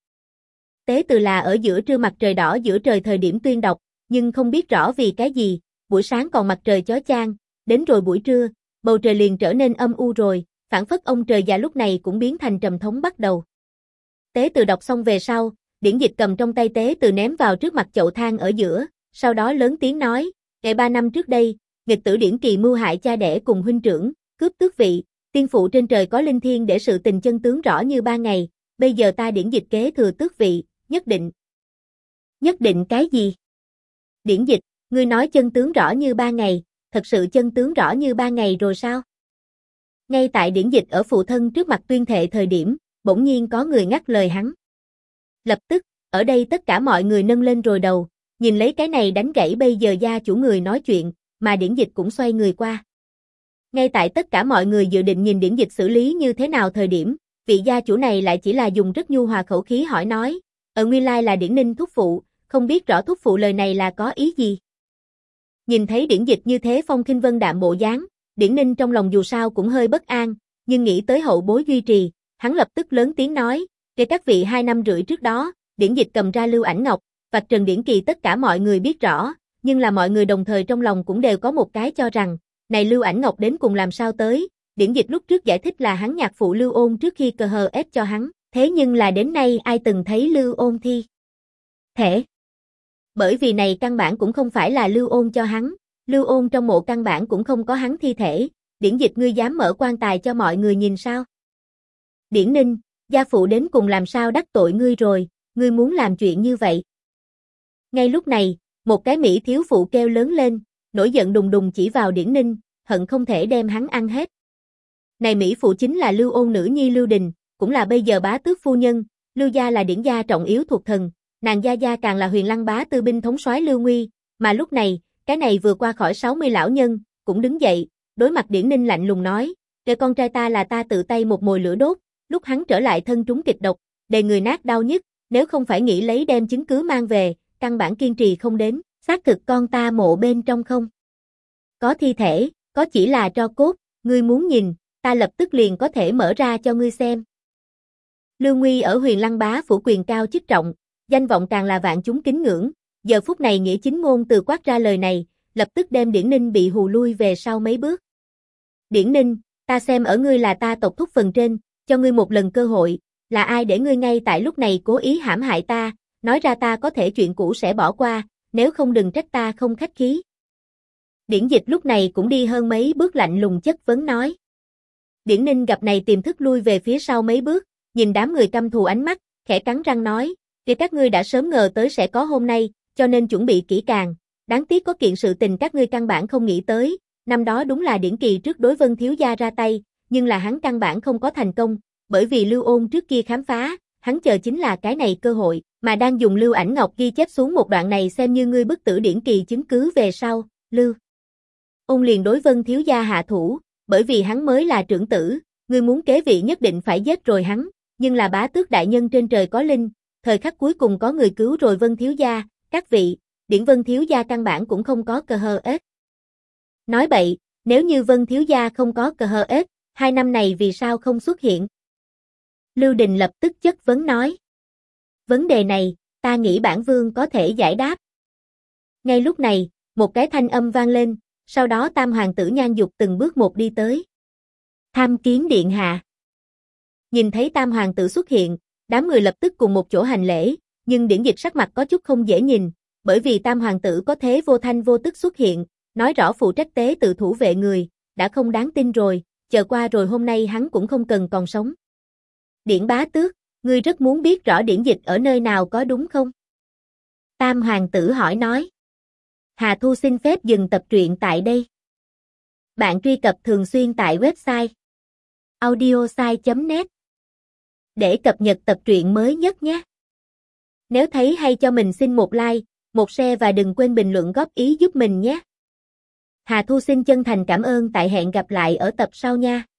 Tế từ là ở giữa trưa mặt trời đỏ giữa trời thời điểm tuyên đọc, nhưng không biết rõ vì cái gì, buổi sáng còn mặt trời chói chang, đến rồi buổi trưa, bầu trời liền trở nên âm u rồi, phảng phất ông trời già lúc này cũng biến thành trầm thống bắt đầu. Tế từ đọc xong về sau, Điển Dịch cầm trong tay tế từ ném vào trước mặt chậu than ở giữa, sau đó lớn tiếng nói, ngày 3 năm trước đây, nghịch tử Điển Kỳ mưu hại cha đẻ cùng huynh trưởng, cướp tước vị, tiên phụ trên trời có linh thiêng để sự tình chân tướng rõ như ban ngày, bây giờ ta Điển Dịch kế thừa tước vị, nhất định. Nhất định cái gì? Điển Dịch, ngươi nói chân tướng rõ như ban ngày, thật sự chân tướng rõ như ban ngày rồi sao? Ngay tại Điển Dịch ở phụ thân trước mặt tuyên thệ thời điểm, bỗng nhiên có người ngắt lời hắn. Lập tức, ở đây tất cả mọi người nâng lên rồi đầu, nhìn lấy cái này đánh gãy bây giờ gia chủ người nói chuyện, mà Điển Dịch cũng xoay người qua. Ngay tại tất cả mọi người dự định nhìn Điển Dịch xử lý như thế nào thời điểm, vị gia chủ này lại chỉ là dùng rất nhu hòa khẩu khí hỏi nói, nguyên lai là Điển Ninh thúc phụ, không biết rõ thúc phụ lời này là có ý gì. Nhìn thấy Điển Dịch như thế phong khinh vân đạm bộ dáng, Điển Ninh trong lòng dù sao cũng hơi bất an, nhưng nghĩ tới hậu bối duy trì, hắn lập tức lớn tiếng nói, kể các vị 2 năm rưỡi trước đó, Điển Dịch cầm ra Lưu Ảnh Ngọc, vạch trần Điển Kỳ tất cả mọi người biết rõ, nhưng là mọi người đồng thời trong lòng cũng đều có một cái cho rằng, này Lưu Ảnh Ngọc đến cùng làm sao tới, Điển Dịch lúc trước giải thích là hắn nhạc phụ Lưu Ôn trước khi cờ hờ ép cho hắn, thế nhưng là đến nay ai từng thấy Lưu Ôn thi thể. Bởi vì này căn bản cũng không phải là Lưu Ôn cho hắn, Lưu Ôn trong mộ căn bản cũng không có hắn thi thể, Điển Dịch ngươi dám mở quan tài cho mọi người nhìn sao? Điển Ninh, gia phụ đến cùng làm sao đắc tội ngươi rồi, ngươi muốn làm chuyện như vậy. Ngay lúc này, một cái Mỹ thiếu phụ kêu lớn lên, nổi giận đùng đùng chỉ vào Điển Ninh, hận không thể đem hắn ăn hết. Này Mỹ phụ chính là Lưu Ôn nữ nhi Lưu Đình, cũng là bây giờ bá tước phu nhân, Lưu gia là Điển gia trọng yếu thuộc thần, nàng gia gia càng là Huyền Lăng bá tư binh thống soái Lưu Nguy, mà lúc này, cái này vừa qua khỏi 60 lão nhân, cũng đứng dậy, đối mặt Điển Ninh lạnh lùng nói, kể con trai ta là ta tự tay một mồi lửa đốt, lúc hắn trở lại thân trúng kịch độc, đầy người nát đau nhức, nếu không phải nghĩ lấy đem chứng cứ mang về, căn bản kiên trì không đến, xác thực con ta mộ bên trong không có thi thể, có chỉ là tro cốt, ngươi muốn nhìn, ta lập tức liền có thể mở ra cho ngươi xem. Lưu Nguy ở Huyền Lăng bá phủ quyền cao chức trọng, danh vọng càng là vạn chúng kính ngưỡng, giờ phút này nghĩa chính ngôn từ quát ra lời này, lập tức đem Điển Ninh bị hù lui về sau mấy bước. Điển Ninh, ta xem ở ngươi là ta tộc thúc phần trên, cho ngươi một lần cơ hội, là ai để ngươi ngay tại lúc này cố ý hãm hại ta, nói ra ta có thể chuyện cũ sẽ bỏ qua, nếu không đừng trách ta không khách khí. Điển Dịch lúc này cũng đi hơn mấy bước lạnh lùng chất vấn nói. Điển Ninh gặp này tiềm thức lui về phía sau mấy bước, nhìn đám người căm thù ánh mắt, khẽ cắn răng nói, vì các ngươi đã sớm ngờ tới sẽ có hôm nay, cho nên chuẩn bị kỹ càng, đáng tiếc có kiện sự tình các ngươi căn bản không nghĩ tới, năm đó đúng là Điển Kỳ trước đối Vân thiếu gia ra tay, nhưng là hắn căn bản không có thành công, bởi vì Lưu Ôn trước kia khám phá, hắn chờ chính là cái này cơ hội, mà đang dùng Lưu Ảnh Ngọc ghi chép xuống một đoạn này xem như ngươi bức tử Điển Kỳ chứng cứ về sau, Lưu Ôn liền đối Vân thiếu gia hạ thủ, bởi vì hắn mới là trưởng tử, ngươi muốn kế vị nhất định phải giết rồi hắn, nhưng là bá tước đại nhân trên trời có linh, thời khắc cuối cùng có người cứu rồi Vân thiếu gia, các vị, Điển Vân thiếu gia căn bản cũng không có cơ hờ ết. Nói bậy, nếu như Vân thiếu gia không có cơ hờ ết, 2 năm này vì sao không xuất hiện? Lưu Đình lập tức chất vấn nói. Vấn đề này, ta nghĩ bản vương có thể giải đáp. Ngay lúc này, một cái thanh âm vang lên, sau đó tam hoàng tử Nhan Dục từng bước một đi tới. Tham kiến điện hạ. Nhìn thấy tam hoàng tử xuất hiện, đám người lập tức cùng một chỗ hành lễ, nhưng Điển Dịch sắc mặt có chút không dễ nhìn, bởi vì tam hoàng tử có thế vô thanh vô tức xuất hiện, nói rõ phụ trách tế tự thủ vệ người, đã không đáng tin rồi, chờ qua rồi hôm nay hắn cũng không cần còn sống. Điển bá tước, ngươi rất muốn biết rõ Điển Dịch ở nơi nào có đúng không? Tam hoàng tử hỏi nói. Hà Thu xin phép dừng tập truyện tại đây. Bạn truy cập thường xuyên tại website audiosai.net để cập nhật tập truyện mới nhất nhé. Nếu thấy hay cho mình xin một like, một share và đừng quên bình luận góp ý giúp mình nhé. Hà Thu xin chân thành cảm ơn tại hẹn gặp lại ở tập sau nha.